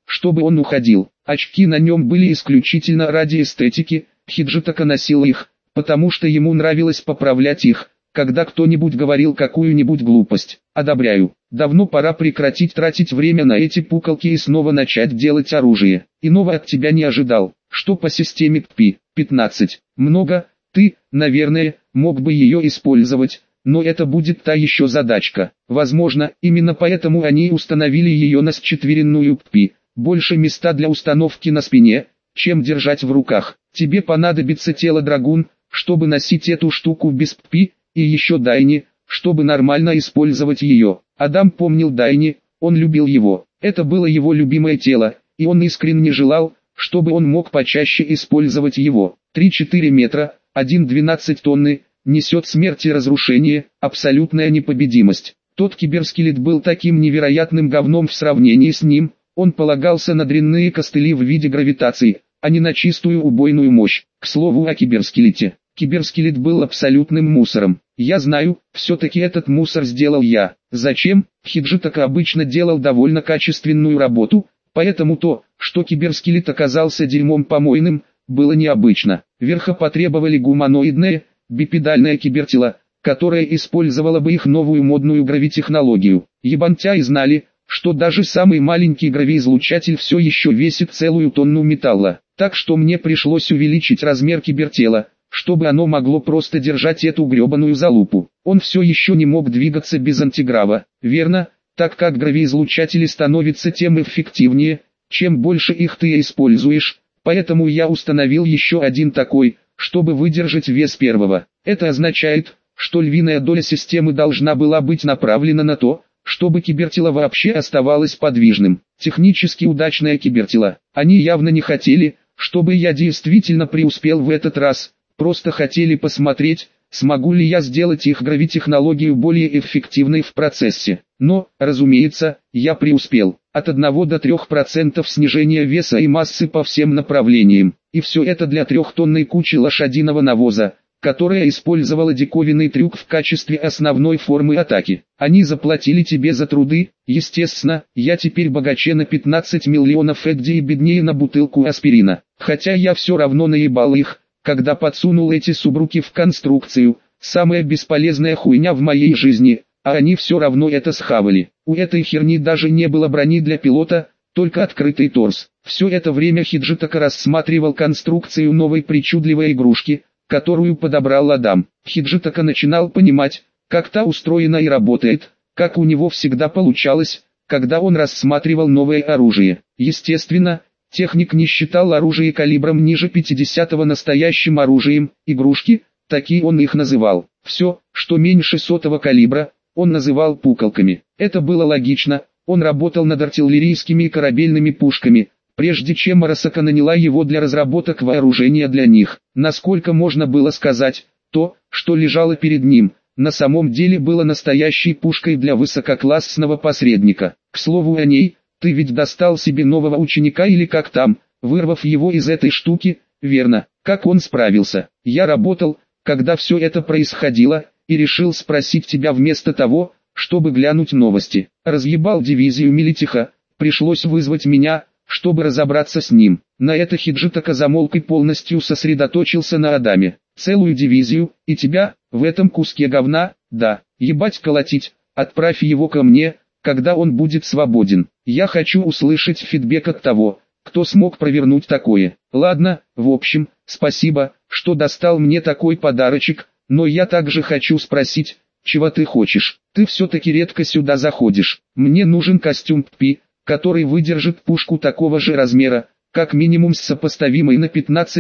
чтобы он уходил. Очки на нем были исключительно ради эстетики, Хиджитака носил их, потому что ему нравилось поправлять их, когда кто-нибудь говорил какую-нибудь глупость. Одобряю. Давно пора прекратить тратить время на эти пукалки и снова начать делать оружие. Иного от тебя не ожидал. Что по системе КПИ? 15. Много. Ты, наверное, мог бы ее использовать, но это будет та еще задачка. Возможно, именно поэтому они установили ее на счетверенную КПИ. Больше места для установки на спине, чем держать в руках. Тебе понадобится тело драгун, чтобы носить эту штуку без КПИ, и еще Дайни, чтобы нормально использовать ее. Адам помнил Дайни, он любил его. Это было его любимое тело, и он искренне желал, чтобы он мог почаще использовать его. 3-4 метра, 1,12 тонны, несет смерть и разрушение, абсолютная непобедимость. Тот киберскелет был таким невероятным говном в сравнении с ним, он полагался на дрянные костыли в виде гравитации, а не на чистую убойную мощь. К слову о киберскелете. Киберскелет был абсолютным мусором. Я знаю, все-таки этот мусор сделал я. Зачем? Хиджитака обычно делал довольно качественную работу, поэтому то, что киберскелет оказался дерьмом помойным, было необычно. Верха потребовали гуманоидное, бипедальное кибертело, которое использовало бы их новую модную гравитехнологию. Ебантяи знали, что даже самый маленький гравиизлучатель все еще весит целую тонну металла. Так что мне пришлось увеличить размер кибертела, чтобы оно могло просто держать эту гребаную залупу. Он все еще не мог двигаться без антиграва, верно, так как гравиизлучатели становятся тем эффективнее, чем больше их ты используешь, поэтому я установил еще один такой, чтобы выдержать вес первого. Это означает, что львиная доля системы должна была быть направлена на то, чтобы кибертело вообще оставалось подвижным. Технически удачное кибертело. Они явно не хотели, чтобы я действительно преуспел в этот раз, просто хотели посмотреть, смогу ли я сделать их гравитехнологию более эффективной в процессе. Но, разумеется, я преуспел. От 1 до 3% снижения веса и массы по всем направлениям. И все это для 3-тонной кучи лошадиного навоза, которая использовала диковинный трюк в качестве основной формы атаки. Они заплатили тебе за труды, естественно, я теперь богаче на 15 миллионов Эдди и беднее на бутылку аспирина. Хотя я все равно наебал их, когда подсунул эти субруки в конструкцию, самая бесполезная хуйня в моей жизни, а они все равно это схавали. У этой херни даже не было брони для пилота, только открытый торс. Все это время Хиджитака рассматривал конструкцию новой причудливой игрушки, которую подобрал Адам. Хиджитака начинал понимать, как та устроена и работает, как у него всегда получалось, когда он рассматривал новое оружие. Естественно, техник не считал оружие калибром ниже 50-го настоящим оружием, игрушки, такие он их называл. Все, что меньше 100-го калибра, он называл пукалками. Это было логично, он работал над артиллерийскими и корабельными пушками, прежде чем Арасака наняла его для разработок вооружения для них. Насколько можно было сказать, то, что лежало перед ним, на самом деле было настоящей пушкой для высококлассного посредника. К слову о ней, ты ведь достал себе нового ученика или как там, вырвав его из этой штуки, верно? Как он справился? Я работал, когда все это происходило, и решил спросить тебя вместо того, чтобы глянуть новости. Разъебал дивизию Милитиха, пришлось вызвать меня, чтобы разобраться с ним. На это Хиджитака замолк и полностью сосредоточился на Адаме. Целую дивизию, и тебя, в этом куске говна, да, ебать колотить, отправь его ко мне, когда он будет свободен. Я хочу услышать фидбэк от того, кто смог провернуть такое. Ладно, в общем, спасибо, что достал мне такой подарочек, но я также хочу спросить, чего ты хочешь. Ты все-таки редко сюда заходишь. Мне нужен костюм ППИ, который выдержит пушку такого же размера, как минимум с сопоставимой на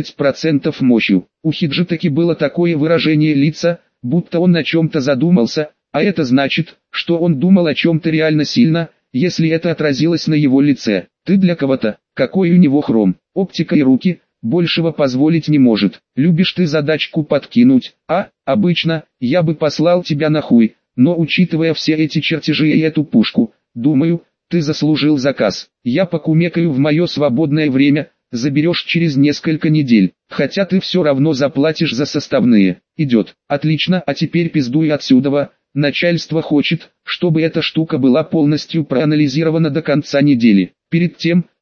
15% мощью. У Хиджитаки было такое выражение лица, будто он о чем-то задумался, а это значит, что он думал о чем-то реально сильно, если это отразилось на его лице. Ты для кого-то, какой у него хром, оптика и руки, большего позволить не может. Любишь ты задачку подкинуть, обычно, я бы послал тебя нахуй, но учитывая все эти чертежи и эту пушку, думаю, ты заслужил заказ. Я покумекаю в мое свободное время, заберешь через несколько недель, хотя ты все равно заплатишь за составные. Идет. Отлично, а теперь пиздуй отсюда. Начальство хочет, чтобы эта штука была полностью проанализирована до конца недели. Перед тем,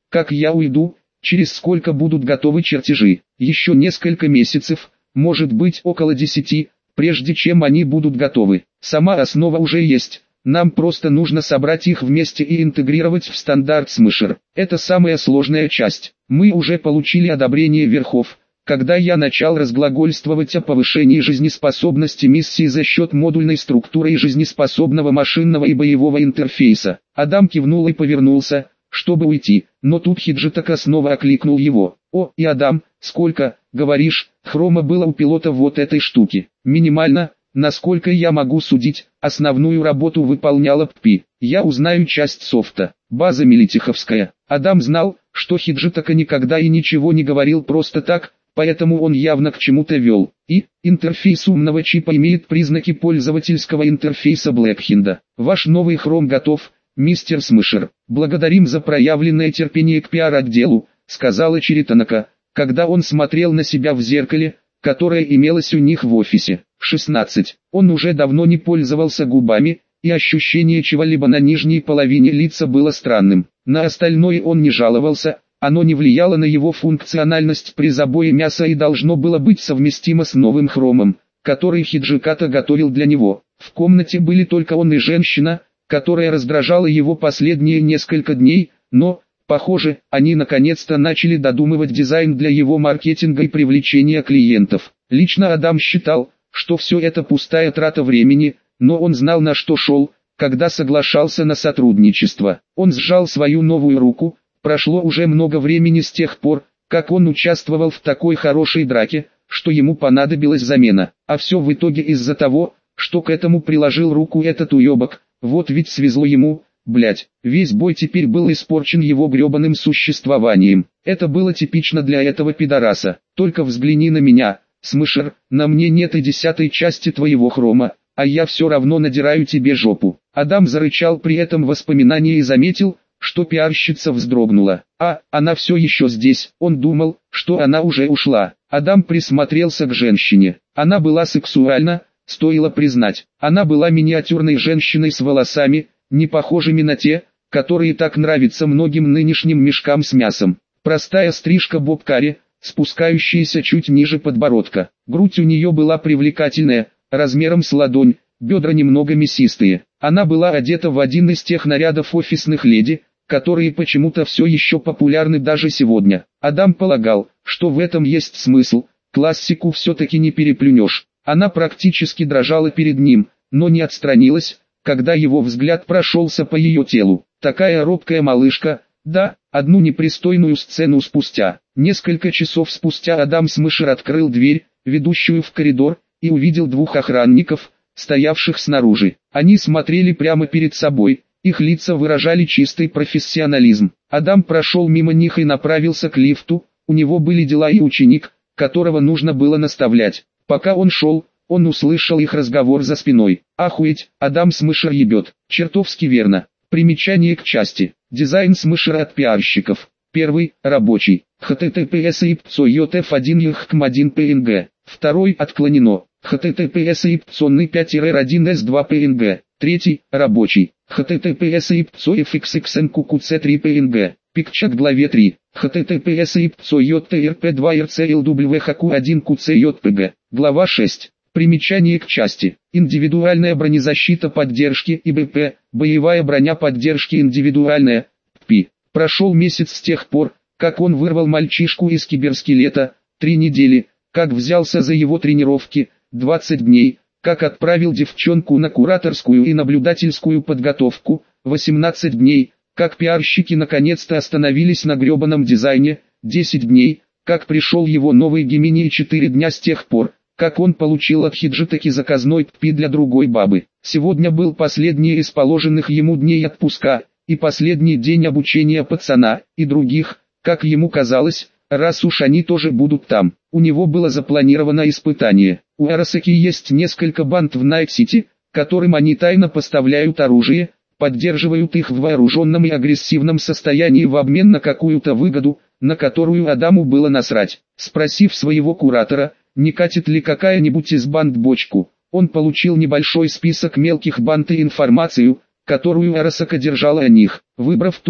как я уйду, через сколько будут готовы чертежи. Еще несколько месяцев, может быть около 10, прежде чем они будут готовы. Сама основа уже есть. Нам просто нужно собрать их вместе и интегрировать в стандарт Smasher. Это самая сложная часть. Мы уже получили одобрение верхов, когда я начал разглагольствовать о повышении жизнеспособности миссии за счет модульной структуры и жизнеспособного машинного и боевого интерфейса. Адам кивнул и повернулся, чтобы уйти, но тут Хиджитака снова окликнул его. «О, и Адам, сколько, говоришь, хрома было у пилота вот этой штуки?» «Минимально. Насколько я могу судить, основную работу выполняла ППИ. Я узнаю часть софта. База Мелитиховская». Адам знал, что Хиджитака никогда и ничего не говорил просто так, поэтому он явно к чему-то вел. И интерфейс умного чипа имеет признаки пользовательского интерфейса Блэкхинда. Ваш новый хром готов, мистер Smasher. Благодарим за проявленное терпение к пиар-отделу, сказала Чиританака, когда он смотрел на себя в зеркале, которое имелось у них в офисе. 16. Он уже давно не пользовался губами, и ощущение чего-либо на нижней половине лица было странным. На остальное он не жаловался, оно не влияло на его функциональность при забое мяса и должно было быть совместимо с новым хромом, который Хиджиката готовил для него. В комнате были только он и женщина, которая раздражала его последние несколько дней, но, похоже, они наконец-то начали додумывать дизайн для его маркетинга и привлечения клиентов. Лично Адам считал, что все это пустая трата времени, но он знал, на что шел, когда соглашался на сотрудничество. Он сжал свою новую руку. Прошло уже много времени с тех пор, как он участвовал в такой хорошей драке, что ему понадобилась замена. А все в итоге из-за того, что к этому приложил руку этот уебок. Вот ведь свезло ему, блять. Весь бой теперь был испорчен его гребаным существованием. Это было типично для этого пидораса. Только взгляни на меня, Smasher, на мне нет и 10-й части твоего хрома, а я все равно надираю тебе жопу. Адам зарычал при этом воспоминании и заметил, что пиарщица вздрогнула. Она все еще здесь. Он думал, что она уже ушла. Адам присмотрелся к женщине. Она была сексуальна, стоило признать. Она была миниатюрной женщиной с волосами, не похожими на те, которые так нравятся многим нынешним мешкам с мясом. Простая стрижка боб-карри, спускающаяся чуть ниже подбородка. Грудь у нее была привлекательная, размером с ладонь, бедра немного мясистые. Она была одета в один из тех нарядов офисных леди, которые почему-то все еще популярны даже сегодня. Адам полагал, что в этом есть смысл, классику все-таки не переплюнешь. Она практически дрожала перед ним, но не отстранилась, когда его взгляд прошелся по ее телу. Такая робкая малышка, да, одну непристойную сцену спустя. Несколько часов спустя Адам Smasher открыл дверь, ведущую в коридор, и увидел двух охранников, стоявших снаружи. Они смотрели прямо перед собой, их лица выражали чистый профессионализм. Адам прошел мимо них и направился к лифту, у него были дела и ученик, которого нужно было наставлять. Пока он шел, он услышал их разговор за спиной. «Охуеть, Адам Smasher ебет, чертовски верно». Примечание к части. Дизайн Smasher от пиарщиков. Первый, рабочий. HTTPS ipso.yotf1 yhkm1 png. Второй, отклонено. HTTPS ipso 5-1s2 png. Третий, рабочий. HTTPS ipso fxxnqqc3 png. Пикчат главе 3. HTTPS ipso jtrp2rclwhq1qc.jpg. Глава 6. Примечание к части. Индивидуальная бронезащита поддержки ИБП, боевая броня поддержки индивидуальная, ППИ. Прошел месяц с тех пор, как он вырвал мальчишку из киберскелета, 3 недели, как взялся за его тренировки, 20 дней, как отправил девчонку на кураторскую и наблюдательскую подготовку, 18 дней, как пиарщики наконец-то остановились на гребаном дизайне, 10 дней, как пришел его новый Гемини и 4 дня с тех пор, как он получил от Хиджитаки заказной ППИ для другой бабы. Сегодня был последний из положенных ему дней отпуска, и последний день обучения пацана, и других, как ему казалось, раз уж они тоже будут там. У него было запланировано испытание. У Арасаки есть несколько банд в Найт-Сити, которым они тайно поставляют оружие, поддерживают их в вооруженном и агрессивном состоянии в обмен на какую-то выгоду, на которую Адаму было насрать. Спросив своего куратора, не катит ли какая-нибудь из банд бочку, он получил небольшой список мелких банд и информацию, которую Арасака держала о них. Выбрав ту,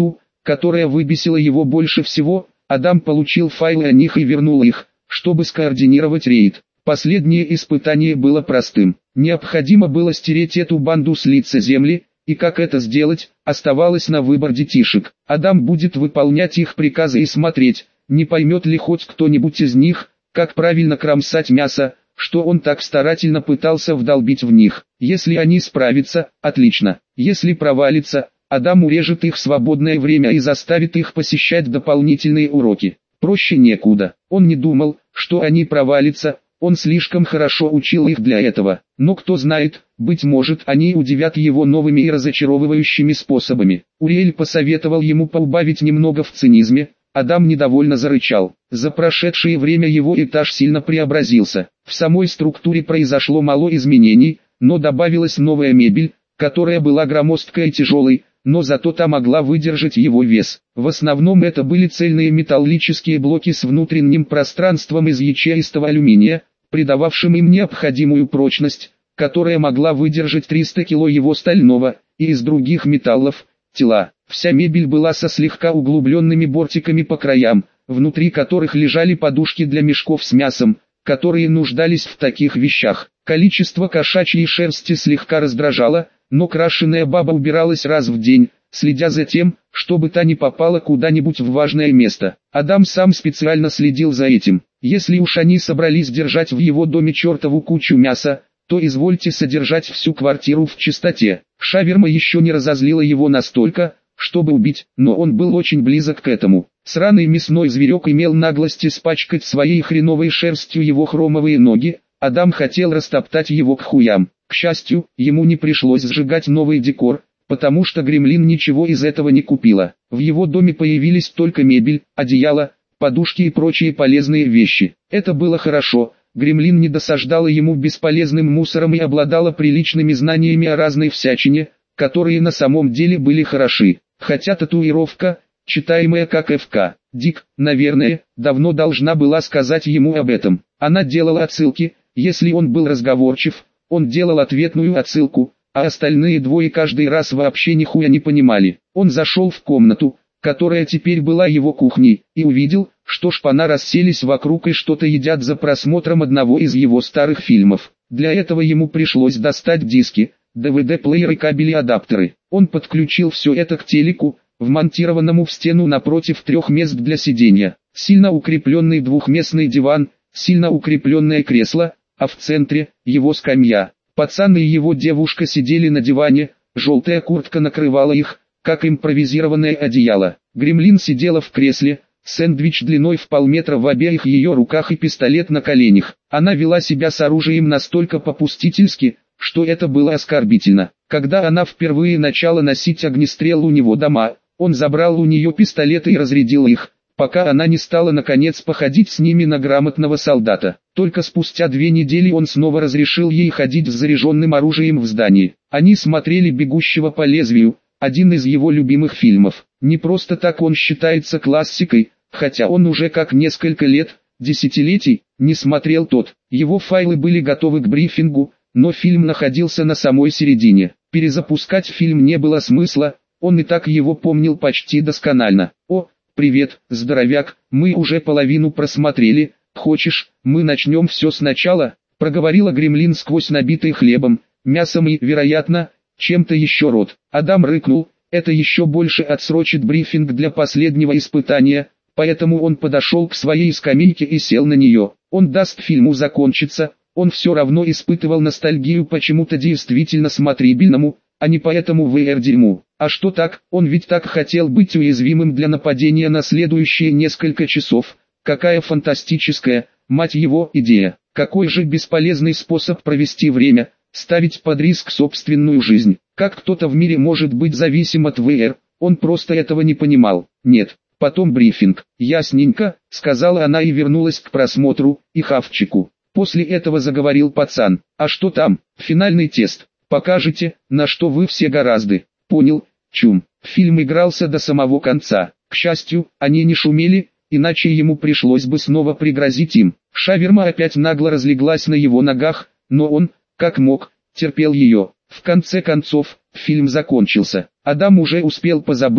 которая выбесила его больше всего. Адам получил файлы о них и вернул их, чтобы скоординировать рейд. Последнее испытание было простым. Необходимо было стереть эту банду с лица земли, и как это сделать, оставалось на выбор детишек. Адам будет выполнять их приказы и смотреть, не поймет ли хоть кто-нибудь из них, как правильно кромсать мясо, что он так старательно пытался вдолбить в них. Если они справятся, отлично. Если провалится, Адам урежет их свободное время и заставит их посещать дополнительные уроки. Проще некуда. Он не думал, что они провалятся, он слишком хорошо учил их для этого. Но кто знает, быть может, они удивят его новыми и разочаровывающими способами. Уриэль посоветовал ему поубавить немного в цинизме. Адам недовольно зарычал. За прошедшее время его этаж сильно преобразился. В самой структуре произошло мало изменений, но добавилась новая мебель, которая была громоздкой и тяжелой, но зато та могла выдержать его вес. В основном это были цельные металлические блоки с внутренним пространством из ячеистого алюминия, придававшим им необходимую прочность, которая могла выдержать 300 кг его стального, и из других металлов, тела. Вся мебель была со слегка углубленными бортиками по краям, внутри которых лежали подушки для мешков с мясом, которые нуждались в таких вещах. Количество кошачьей шерсти слегка раздражало, но крашеная баба убиралась раз в день, следя за тем, чтобы та не попала куда-нибудь в важное место. Адам сам специально следил за этим. Если уж они собрались держать в его доме чертову кучу мяса, то извольте содержать всю квартиру в чистоте. Шаверма еще не разозлила его настолько, чтобы убить, но он был очень близок к этому. Сраный мясной зверек имел наглость испачкать своей хреновой шерстью его хромовые ноги. Адам хотел растоптать его к хуям. К счастью, ему не пришлось сжигать новый декор, потому что Гремлин ничего из этого не купила. В его доме появились только мебель, одеяло, подушки и прочие полезные вещи. Это было хорошо. Гремлин не досаждала ему бесполезным мусором и обладала приличными знаниями о разной всячине, которые на самом деле были хороши. Хотя татуировка, читаемая как ФК, Дик, наверное, давно должна была сказать ему об этом. Она делала отсылки, если он был разговорчив, он делал ответную отсылку, а остальные двое каждый раз вообще нихуя не понимали. Он зашел в комнату, которая теперь была его кухней, и увидел, что шпана расселись вокруг и что-то едят за просмотром одного из его старых фильмов. Для этого ему пришлось достать диски, DVD-плееры, кабели, адаптеры. Он подключил все это к телеку, вмонтированному в стену напротив 3 мест для сидения. Сильно укрепленный двухместный диван, сильно укрепленное кресло, а в центре – его скамья. Пацан и его девушка сидели на диване, желтая куртка накрывала их, как импровизированное одеяло. Гремлин сидела в кресле, сэндвич длиной в полметра в обеих ее руках и пистолет на коленях. Она вела себя с оружием настолько попустительски, что это было оскорбительно. Когда она впервые начала носить огнестрел у него дома, он забрал у нее пистолеты и разрядил их, пока она не стала наконец походить с ними на грамотного солдата. Только спустя 2 недели он снова разрешил ей ходить с заряженным оружием в здании. Они смотрели «Бегущего по лезвию», один из его любимых фильмов. Не просто так он считается классикой, хотя он уже как несколько лет, десятилетий, не смотрел тот. Его файлы были готовы к брифингу, но фильм находился на самой середине. Перезапускать фильм не было смысла, он и так его помнил почти досконально. «О, привет, здоровяк, мы уже половину просмотрели, хочешь, мы начнем все сначала?» проговорила Гремлин сквозь набитый хлебом, мясом и, вероятно, чем-то еще рот. Адам рыкнул, это еще больше отсрочит брифинг для последнего испытания, поэтому он подошел к своей скамейке и сел на нее. Он даст фильму закончиться, он все равно испытывал ностальгию почему-то действительно смотрибельному, а не поэтому VR-дерьму. А что так, он ведь так хотел быть уязвимым для нападения на следующие несколько часов. Какая фантастическая, мать его, идея. Какой же бесполезный способ провести время, ставить под риск собственную жизнь. Как кто-то в мире может быть зависим от VR, он просто этого не понимал. Нет, потом брифинг. Ясненько, сказала она и вернулась к просмотру, и хавчику. После этого заговорил пацан. А что там, финальный тест? Покажете, на что вы все гораздо. Понял, чум. Фильм игрался до самого конца. К счастью, они не шумели, иначе ему пришлось бы снова пригрозить им. Шаверма опять нагло разлеглась на его ногах, но он, как мог, терпел ее. В конце концов, фильм закончился. Адам уже успел позабыть,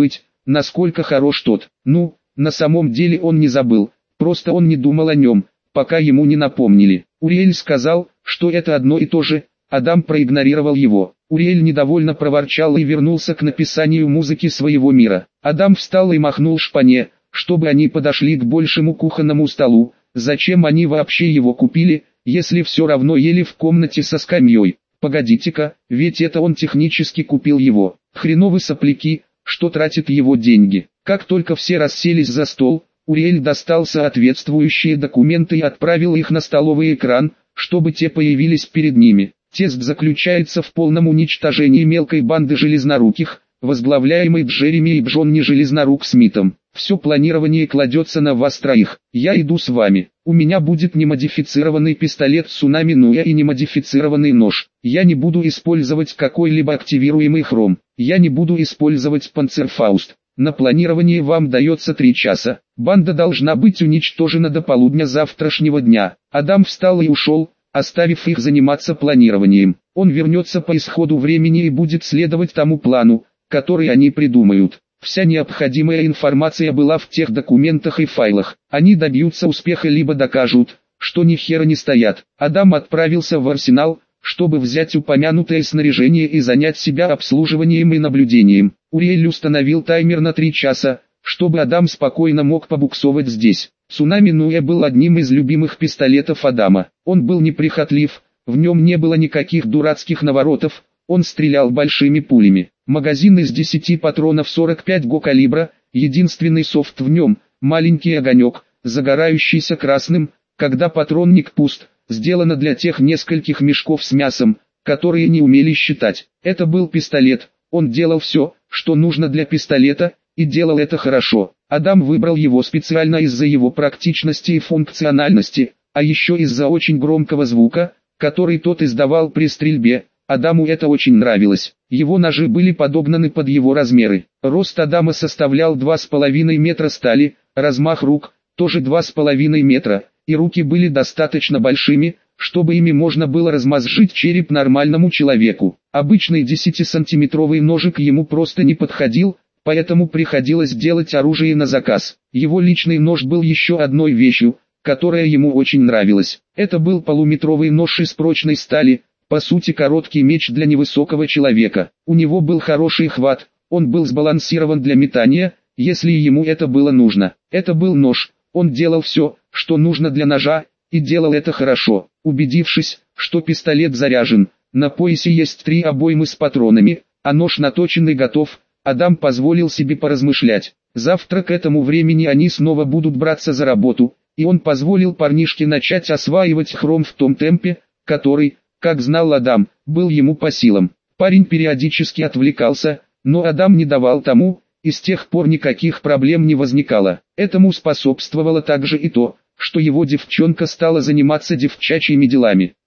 насколько хорош тот. Ну, на самом деле он не забыл, просто он не думал о нем, пока ему не напомнили. Уриэль сказал, что это одно и то же. Адам проигнорировал его. Уриэль недовольно проворчал и вернулся к написанию музыки своего мира. Адам встал и махнул шпане, чтобы они подошли к большему кухонному столу. Зачем они вообще его купили, если все равно ели в комнате со скамьей? Погодите-ка, ведь это он технически купил его. Хреновы сопляки, что тратит его деньги. Как только все расселись за стол, Уриэль достал соответствующие документы и отправил их на столовый экран, чтобы те появились перед ними. Тест заключается в полном уничтожении мелкой банды железноруких, возглавляемой Джереми и Джонни Железнорук Смитом. Все планирование кладется на вас троих. Я иду с вами. У меня будет немодифицированный пистолет Цунами Нуя и немодифицированный нож. Я не буду использовать какой-либо активируемый хром. Я не буду использовать панцерфауст. На планирование вам дается 3 часа. Банда должна быть уничтожена до полудня завтрашнего дня. Адам встал и ушел, оставив их заниматься планированием. Он вернется по исходу времени и будет следовать тому плану, который они придумают. Вся необходимая информация была в тех документах и файлах. Они добьются успеха либо докажут, что ни хера не стоят. Адам отправился в арсенал, чтобы взять упомянутое снаряжение и занять себя обслуживанием и наблюдением. Уриэль установил таймер на 3 часа, чтобы Адам спокойно мог побуксовать здесь. Цунами Нуя был одним из любимых пистолетов Адама. Он был неприхотлив, в нем не было никаких дурацких наворотов, он стрелял большими пулями. Магазин из 10 патронов 45 го калибра, единственный софт в нем, маленький огонек, загорающийся красным, когда патронник пуст, сделано для тех нескольких мешков с мясом, которые не умели считать. Это был пистолет, он делал все, что нужно для пистолета, и делал это хорошо. Адам выбрал его специально из-за его практичности и функциональности, а еще из-за очень громкого звука, который тот издавал при стрельбе. Адаму это очень нравилось. Его ножи были подогнаны под его размеры. Рост Адама составлял 2,5 метра стали, размах рук тоже 2,5 метра, и руки были достаточно большими, чтобы ими можно было размозжить череп нормальному человеку. Обычный 10-сантиметровый ножик ему просто не подходил, поэтому приходилось делать оружие на заказ. Его личный нож был еще одной вещью, которая ему очень нравилась. Это был полуметровый нож из прочной стали, по сути короткий меч для невысокого человека. У него был хороший хват, он был сбалансирован для метания, если ему это было нужно. Это был нож, он делал все, что нужно для ножа, и делал это хорошо. Убедившись, что пистолет заряжен, на поясе есть 3 обоймы с патронами, а нож наточен и готов, Адам позволил себе поразмышлять. Завтра к этому времени они снова будут браться за работу, и он позволил парнишке начать осваивать хром в том темпе, который, как знал Адам, был ему по силам. Парень периодически отвлекался, но Адам не давал тому, и с тех пор никаких проблем не возникало. Этому способствовало также и то, что его девчонка стала заниматься девчачьими делами.